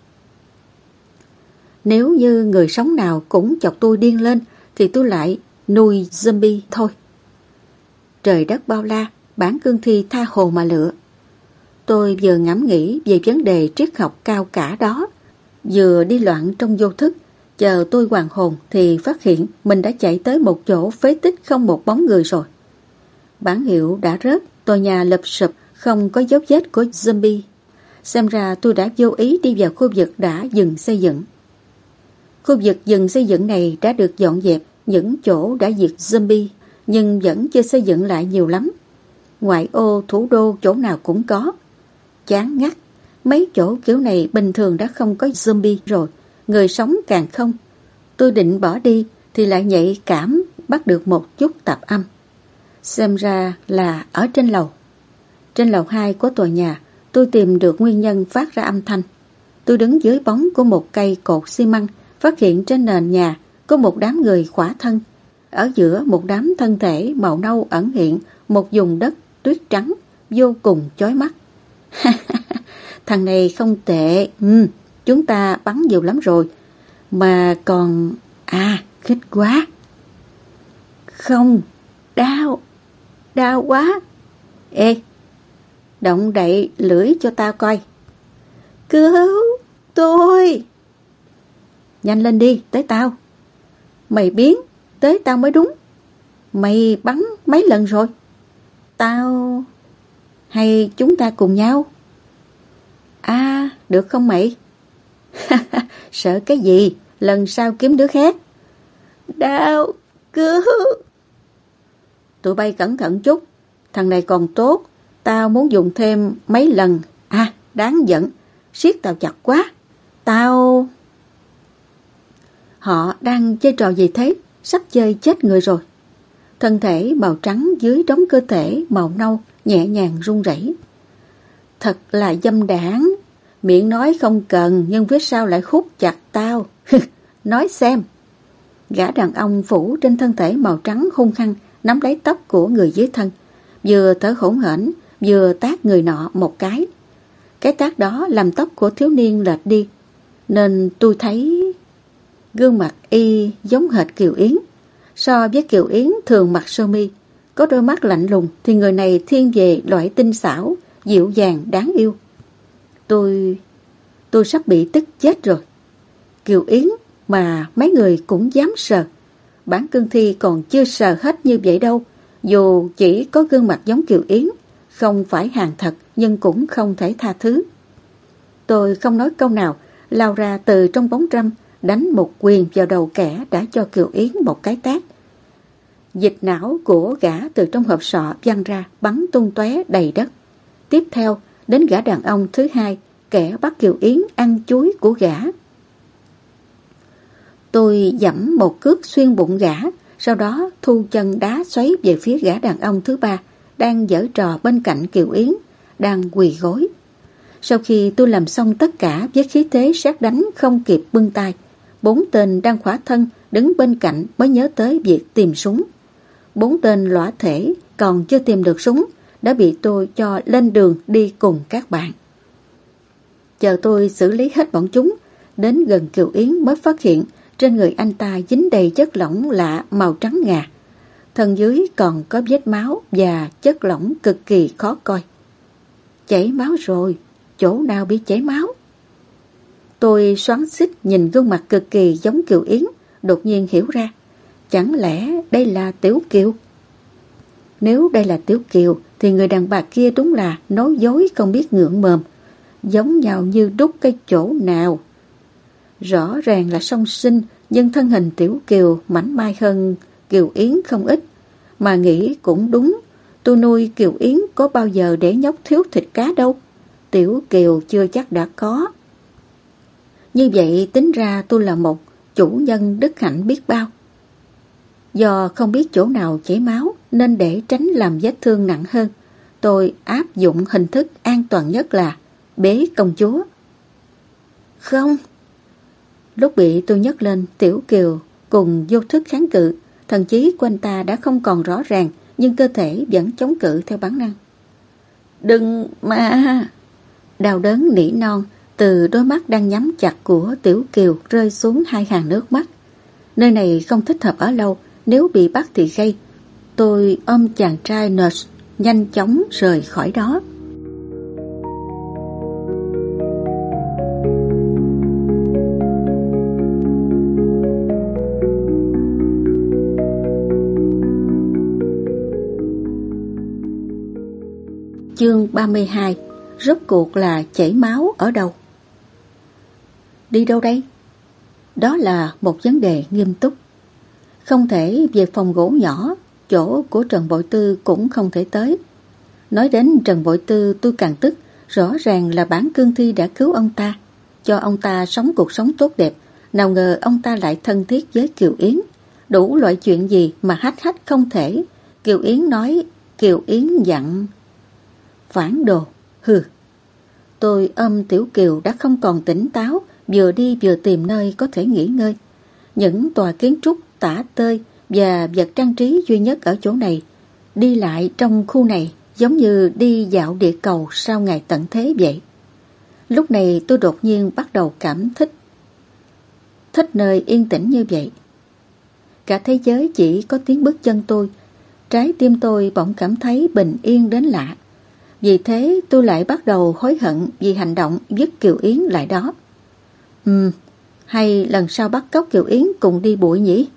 Nếu như người sống nào cũng chọc tôi điên lên thì tôi lại nuôi zombie thôi. Trời đất bao la, bản cương thi tha hồ mà lựa. Tôi vừa ngẫm nghĩ về vấn đề triết học cao cả đó, vừa đi loạn trong vô thức. Chờ tôi hoàn hồn thì phát hiện mình đã chạy tới một chỗ phế tích không một bóng người rồi. Bản hiệu đã rớt, tòa nhà lụp sụp, không có dấu vết của zombie. Xem ra tôi đã vô ý đi vào khu vực đã dừng xây dựng. Khu vực dừng xây dựng này đã được dọn dẹp những chỗ đã diệt zombie, nhưng vẫn chưa xây dựng lại nhiều lắm. Ngoại ô thủ đô chỗ nào cũng có. Chán ngắt, mấy chỗ kiểu này bình thường đã không có zombie rồi, người sống càng không. Tôi định bỏ đi thì lại nhạy cảm bắt được một chút tạp âm. Xem ra là ở trên lầu. Trên lầu hai của tòa nhà, tôi tìm được nguyên nhân phát ra âm thanh. Tôi đứng dưới bóng của một cây cột xi măng, phát hiện trên nền nhà có một đám người khỏa thân. Ở giữa một đám thân thể màu nâu ẩn hiện một vùng đất tuyết trắng, vô cùng chói mắt. Thằng này không tệ, ừ, chúng ta bắn nhiều lắm rồi. Mà còn... À, khích quá. Không, đau, đau quá. Ê, động đậy lưỡi cho tao coi. Cứu tôi. Nhanh lên đi, tới tao. Mày biến, tới tao mới đúng. Mày bắn mấy lần rồi? Tao... Hay chúng ta cùng nhau? À, được không mày? Sợ cái gì? Lần sau kiếm đứa khác. Đau, cứu. Tụi bay cẩn thận chút. Thằng này còn tốt. Tao muốn dùng thêm mấy lần. À, đáng giận. Siết tao chặt quá. Tao... Họ đang chơi trò gì thế? Sắp chơi chết người rồi. Thân thể màu trắng dưới đống cơ thể màu nâu nhẹ nhàng run rẩy. Thật là dâm đảng. Miệng nói không cần nhưng phía sau lại hút chặt tao. Nói xem. Gã đàn ông phủ trên thân thể màu trắng hung hăng nắm lấy tóc của người dưới thân, vừa thở hổn hển vừa tát người nọ một cái. Cái tát đó làm tóc của thiếu niên lệch đi, nên tôi thấy gương mặt y giống hệt Kiều Yến. So với Kiều Yến thường mặc sơ mi, có đôi mắt lạnh lùng, thì người này thiên về loại tinh xảo, dịu dàng, đáng yêu. Tôi... tôi sắp bị tức chết rồi. Kiều Yến mà mấy người cũng dám sờ. Bản cương thi còn chưa sờ hết như vậy đâu. Dù chỉ có gương mặt giống Kiều Yến, không phải hàng thật, nhưng cũng không thể tha thứ. Tôi không nói câu nào, lao ra từ trong bóng râm, đánh một quyền vào đầu kẻ đã cho Kiều Yến một cái tát. Dịch não của gã từ trong hộp sọ văng ra, bắn tung tóe đầy đất. Tiếp theo, đến gã đàn ông thứ hai, kẻ bắt Kiều Yến ăn chuối của gã. Tôi giẫm một cước xuyên bụng gã, sau đó thu chân đá xoáy về phía gã đàn ông thứ ba, đang giở trò bên cạnh Kiều Yến, đang quỳ gối. Sau khi tôi làm xong tất cả với khí thế sát đánh không kịp bưng tay, bốn tên đang khỏa thân đứng bên cạnh mới nhớ tới việc tìm súng. Bốn tên lõa thể còn chưa tìm được súng đã bị tôi cho lên đường đi cùng các bạn. Chờ tôi xử lý hết bọn chúng, đến gần Kiều Yến mới phát hiện trên người anh ta dính đầy chất lỏng lạ màu trắng ngà. Thân dưới còn có vết máu và chất lỏng cực kỳ khó coi. Chảy máu rồi, chỗ nào bị chảy máu? Tôi xoắn xít nhìn gương mặt cực kỳ giống Kiều Yến, đột nhiên hiểu ra. Chẳng lẽ đây là Tiểu Kiều? Nếu đây là Tiểu Kiều thì người đàn bà kia đúng là nói dối không biết ngượng mồm. Giống nhau như đúc cái chỗ nào. Rõ ràng là song sinh, nhưng thân hình Tiểu Kiều mảnh mai hơn Kiều Yến không ít. Mà nghĩ cũng đúng, tôi nuôi Kiều Yến có bao giờ để nhóc thiếu thịt cá đâu. Tiểu Kiều chưa chắc đã có. Như vậy tính ra tôi là một chủ nhân đức hạnh biết bao. Do không biết chỗ nào chảy máu nên để tránh làm vết thương nặng hơn, tôi áp dụng hình thức an toàn nhất là bế công chúa. Không. Lúc bị tôi nhấc lên, Tiểu Kiều cùng vô thức kháng cự, thần trí của anh ta đã không còn rõ ràng, nhưng cơ thể vẫn chống cự theo bản năng. Đừng mà... Đau đớn nỉ non từ đôi mắt đang nhắm chặt của Tiểu Kiều rơi xuống hai hàng nước mắt. Nơi này không thích hợp ở lâu, nếu bị bắt thì gây. Tôi ôm chàng trai nurse nhanh chóng rời khỏi đó. Chương ba mươi hai. Rốt cuộc là chảy máu ở đâu? Đi đâu đây? Đó là một vấn đề nghiêm túc. Không thể về phòng gỗ nhỏ, chỗ của Trần Bội Tư cũng không thể tới. Nói đến Trần Bội Tư tôi càng tức, rõ ràng là bản cương thi đã cứu ông ta, cho ông ta sống cuộc sống tốt đẹp. Nào ngờ ông ta lại thân thiết với Kiều Yến. Đủ loại chuyện gì mà hách hách không thể. Kiều Yến nói, Kiều Yến dặn. Phản đồ, hừ. Tôi ôm Tiểu Kiều đã không còn tỉnh táo, vừa đi vừa tìm nơi có thể nghỉ ngơi. Những tòa kiến trúc tả tơi và vật trang trí duy nhất ở chỗ này. Đi lại trong khu này giống như đi dạo địa cầu sau ngày tận thế vậy. Lúc này tôi đột nhiên bắt đầu cảm thích. Thích nơi yên tĩnh như vậy. Cả thế giới chỉ có tiếng bước chân tôi. Trái tim tôi bỗng cảm thấy bình yên đến lạ. Vì thế tôi lại bắt đầu hối hận vì hành động dứt Kiều Yến lại đó. Ừm, hay lần sau bắt cóc Kiều Yến cùng đi bụi nhỉ?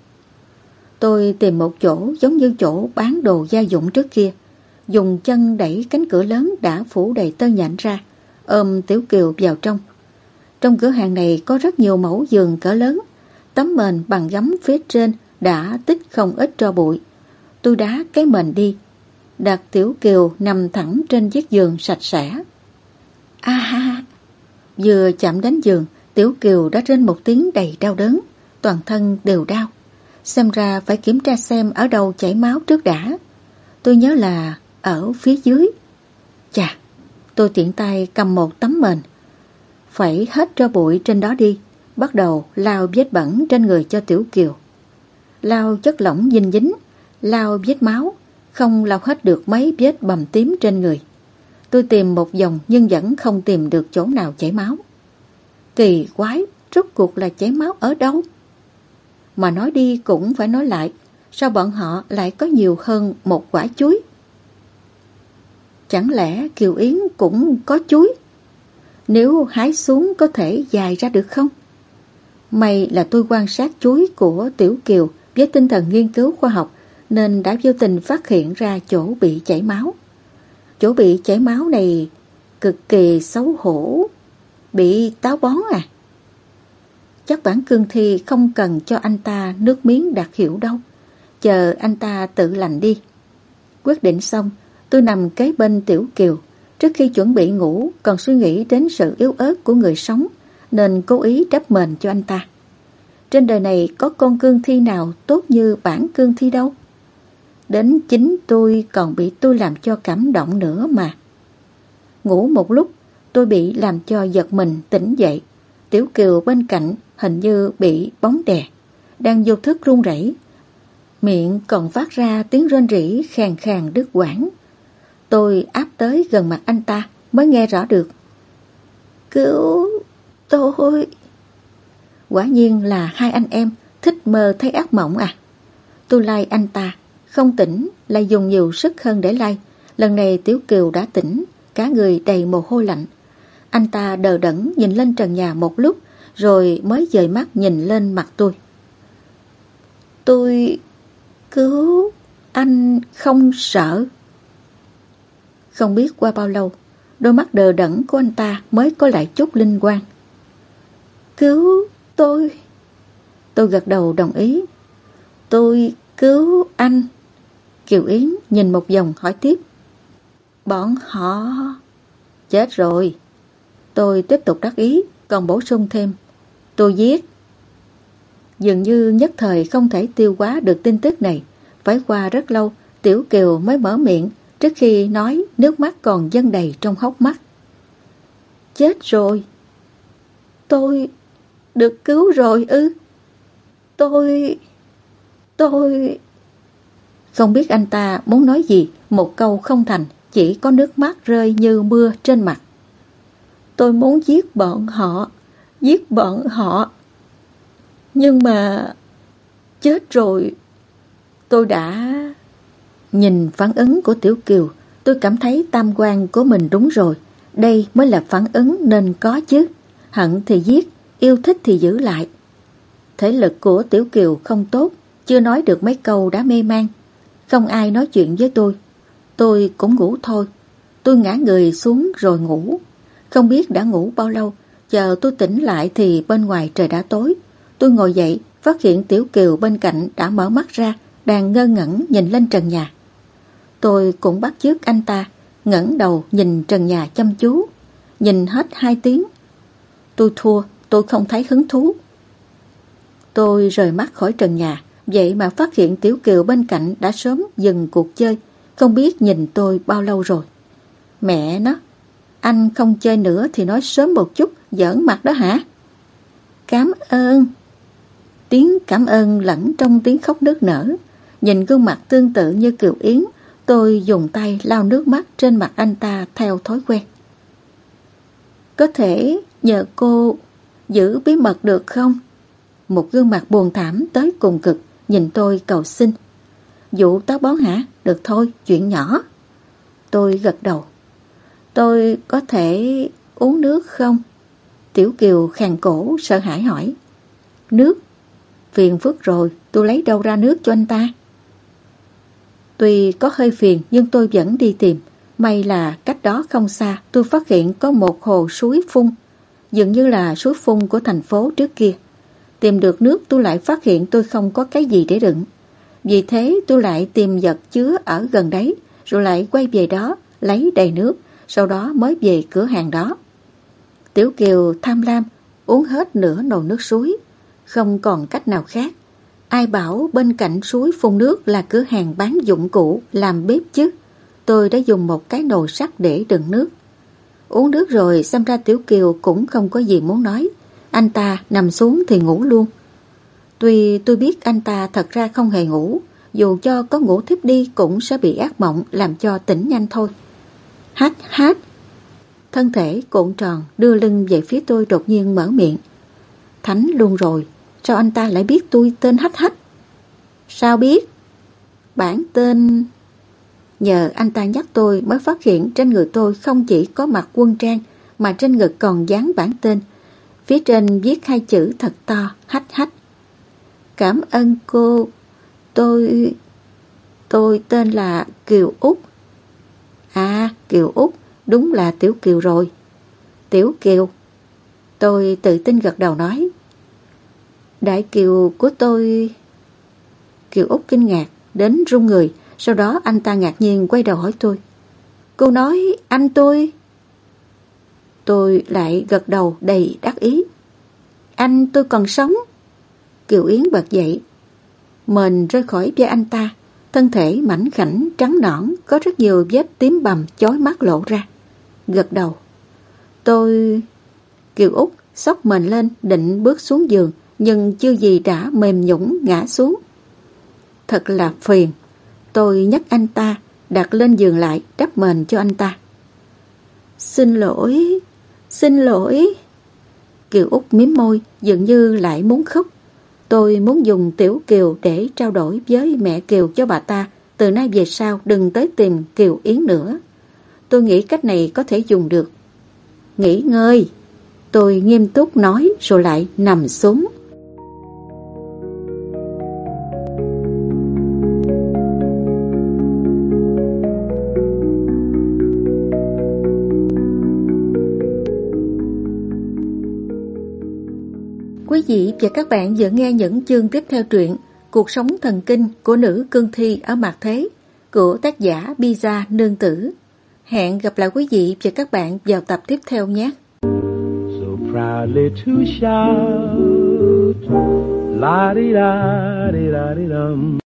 Tôi tìm một chỗ giống như chỗ bán đồ gia dụng trước kia. Dùng chân đẩy cánh cửa lớn đã phủ đầy tơ nhện ra, ôm Tiểu Kiều vào trong. Trong cửa hàng này có rất nhiều mẫu giường cỡ lớn. Tấm mền bằng gấm phía trên đã tích không ít tro bụi. Tôi đá cái mền đi, đặt Tiểu Kiều nằm thẳng trên chiếc giường sạch sẽ. A ha! Vừa chạm đến giường, Tiểu Kiều đã rên một tiếng đầy đau đớn. Toàn thân đều đau. Xem ra phải kiểm tra xem ở đâu chảy máu trước đã. Tôi nhớ là ở phía dưới. Chà, tôi tiện tay cầm một tấm mền, phẩy hết tro bụi trên đó đi, bắt đầu lau vết bẩn trên người cho Tiểu Kiều. Lau chất lỏng dinh dính, lau vết máu, không lau hết được mấy vết bầm tím trên người. Tôi tìm một vòng nhưng vẫn không tìm được chỗ nào chảy máu. Kỳ quái, rốt cuộc là chảy máu ở đâu? Mà nói đi cũng phải nói lại, sao bọn họ lại có nhiều hơn một quả chuối? Chẳng lẽ Kiều Yến cũng có chuối? Nếu hái xuống có thể dài ra được không? May là tôi quan sát chuối của Tiểu Kiều với tinh thần nghiên cứu khoa học nên đã vô tình phát hiện ra chỗ bị chảy máu. Chỗ bị chảy máu này cực kỳ xấu hổ. Bị táo bón à? Chắc bản cương thi không cần cho anh ta nước miếng đặc hiệu đâu. Chờ anh ta tự lành đi. Quyết định xong, tôi nằm kế bên Tiểu Kiều. Trước khi chuẩn bị ngủ còn suy nghĩ đến sự yếu ớt của người sống nên cố ý đắp mền cho anh ta. Trên đời này có con cương thi nào tốt như bản cương thi đâu. Đến chính tôi còn bị tôi làm cho cảm động nữa mà. Ngủ một lúc tôi bị làm cho giật mình tỉnh dậy. Tiểu Kiều bên cạnh hình như bị bóng đè, đang vô thức run rẩy, miệng còn phát ra tiếng rên rỉ khàn khàn đứt quãng. Tôi áp tới gần mặt anh ta mới nghe rõ được. Cứu tôi! Quả nhiên là hai anh em thích mơ thấy ác mộng à. Tôi lay anh ta, không tỉnh, lại dùng nhiều sức hơn để lay. Lần này Tiểu Kiều đã tỉnh, cả người đầy mồ hôi lạnh. Anh ta đờ đẫn nhìn lên trần nhà một lúc, rồi mới dời mắt nhìn lên mặt tôi. Tôi cứu anh không sợ. Không biết qua bao lâu, đôi mắt đờ đẫn của anh ta mới có lại chút linh quang. Cứu tôi. Tôi gật đầu đồng ý. Tôi cứu anh. Kiều Yến nhìn một vòng hỏi tiếp. Bọn họ... Chết rồi. Tôi tiếp tục đắc ý, còn bổ sung thêm. Tôi giết. Dường như nhất thời không thể tiêu hóa được tin tức này. Phải qua rất lâu, Tiểu Kiều mới mở miệng, trước khi nói nước mắt còn dâng đầy trong hốc mắt. Chết rồi. Tôi được cứu rồi ư? Tôi... Tôi... Không biết anh ta muốn nói gì, một câu không thành, chỉ có nước mắt rơi như mưa trên mặt. Tôi muốn giết bọn họ, giết bọn họ. Nhưng mà... Chết rồi. Tôi đã... Nhìn phản ứng của Tiểu Kiều, tôi cảm thấy tam quan của mình đúng rồi. Đây mới là phản ứng nên có chứ. Hận thì giết, yêu thích thì giữ lại. Thể lực của Tiểu Kiều không tốt, chưa nói được mấy câu đã mê man. Không ai nói chuyện với tôi. Tôi cũng ngủ thôi. Tôi ngã người xuống rồi ngủ. Không biết đã ngủ bao lâu. Chờ tôi tỉnh lại thì bên ngoài trời đã tối. Tôi ngồi dậy, phát hiện Tiểu Kiều bên cạnh đã mở mắt ra, đang ngơ ngẩn nhìn lên trần nhà. Tôi cũng bắt chước anh ta, ngẩng đầu nhìn trần nhà chăm chú, nhìn hết hai tiếng. Tôi thua, tôi không thấy hứng thú. Tôi rời mắt khỏi trần nhà, vậy mà phát hiện Tiểu Kiều bên cạnh đã sớm dừng cuộc chơi, không biết nhìn tôi bao lâu rồi. Mẹ nó, anh không chơi nữa thì nói sớm một chút, giỡn mặt đó hả? Cảm ơn. Tiếng cảm ơn lẫn trong tiếng khóc nức nở. Nhìn gương mặt tương tự như Kiều Yến, tôi dùng tay lau nước mắt trên mặt anh ta theo thói quen. Có thể nhờ cô giữ bí mật được không? Một gương mặt buồn thảm tới cùng cực nhìn tôi cầu xin. Vụ táo bón hả? Được thôi, chuyện nhỏ. Tôi gật đầu. Tôi có thể uống nước không? Tiểu Kiều khàn cổ sợ hãi hỏi. Nước? Phiền phức rồi, tôi lấy đâu ra nước cho anh ta? Tuy có hơi phiền nhưng tôi vẫn đi tìm. May là cách đó không xa tôi phát hiện có một hồ suối phun, dường như là suối phun của thành phố trước kia. Tìm được nước tôi lại phát hiện tôi không có cái gì để đựng. Vì thế tôi lại tìm vật chứa ở gần đấy, rồi lại quay về đó lấy đầy nước, sau đó mới về cửa hàng đó. Tiểu Kiều tham lam uống hết nửa nồi nước suối, không còn cách nào khác. Ai bảo bên cạnh suối phun nước là cửa hàng bán dụng cụ làm bếp chứ? Tôi đã dùng một cái nồi sắt để đựng nước. Uống nước rồi xem ra Tiểu Kiều cũng không có gì muốn nói. Anh ta nằm xuống thì ngủ luôn. Tuy tôi biết anh ta thật ra không hề ngủ, dù cho có ngủ thiếp đi cũng sẽ bị ác mộng làm cho tỉnh nhanh thôi. Hát hát. Thân thể cuộn tròn đưa lưng về phía tôi đột nhiên mở miệng. Thánh luôn rồi, sao anh ta lại biết tôi tên Hách Hách? Sao biết? Bản tên... Nhờ anh ta nhắc tôi mới phát hiện trên người tôi không chỉ có mặc quân trang mà trên ngực còn dán bản tên. Phía trên viết hai chữ thật to, Hách Hách. Cảm ơn cô. Tôi... Tôi tên là Kiều Út. À, Kiều Út, đúng là Tiểu Kiều rồi. Tiểu Kiều. Tôi tự tin gật đầu nói. Đại Kiều của tôi... Kiều Út kinh ngạc, đến run người. Sau đó anh ta ngạc nhiên quay đầu hỏi tôi. Cô nói anh tôi... Tôi lại gật đầu đầy đắc ý. Anh tôi còn sống. Kiều Yến bật dậy. Mền rơi khỏi vai anh ta. Thân thể mảnh khảnh trắng nõn, có rất nhiều vết tím bầm chói mắt lộ ra. Gật đầu. Tôi... Kiều Út xốc mền lên định bước xuống giường, nhưng chưa gì đã mềm nhũn ngã xuống. Thật là phiền. Tôi nhấc anh ta đặt lên giường lại, đắp mền cho anh ta. Xin lỗi, xin lỗi. Kiều Út mím môi, dường như lại muốn khóc. Tôi muốn dùng Tiểu Kiều để trao đổi với mẹ Kiều cho bà ta từ nay về sau đừng tới tìm Kiều Yến nữa. Tôi nghĩ cách này có thể dùng được. Nghỉ ngơi. Tôi nghiêm túc nói rồi lại nằm xuống. Quý vị và các bạn vừa nghe những chương tiếp theo truyện Cuộc sống thần kinh của nữ cương thi ở mặt thế của tác giả Pizza Nương Tử. Hẹn gặp lại quý vị và các bạn vào tập tiếp theo nhé. So proudly to shout, la di da di da di dum.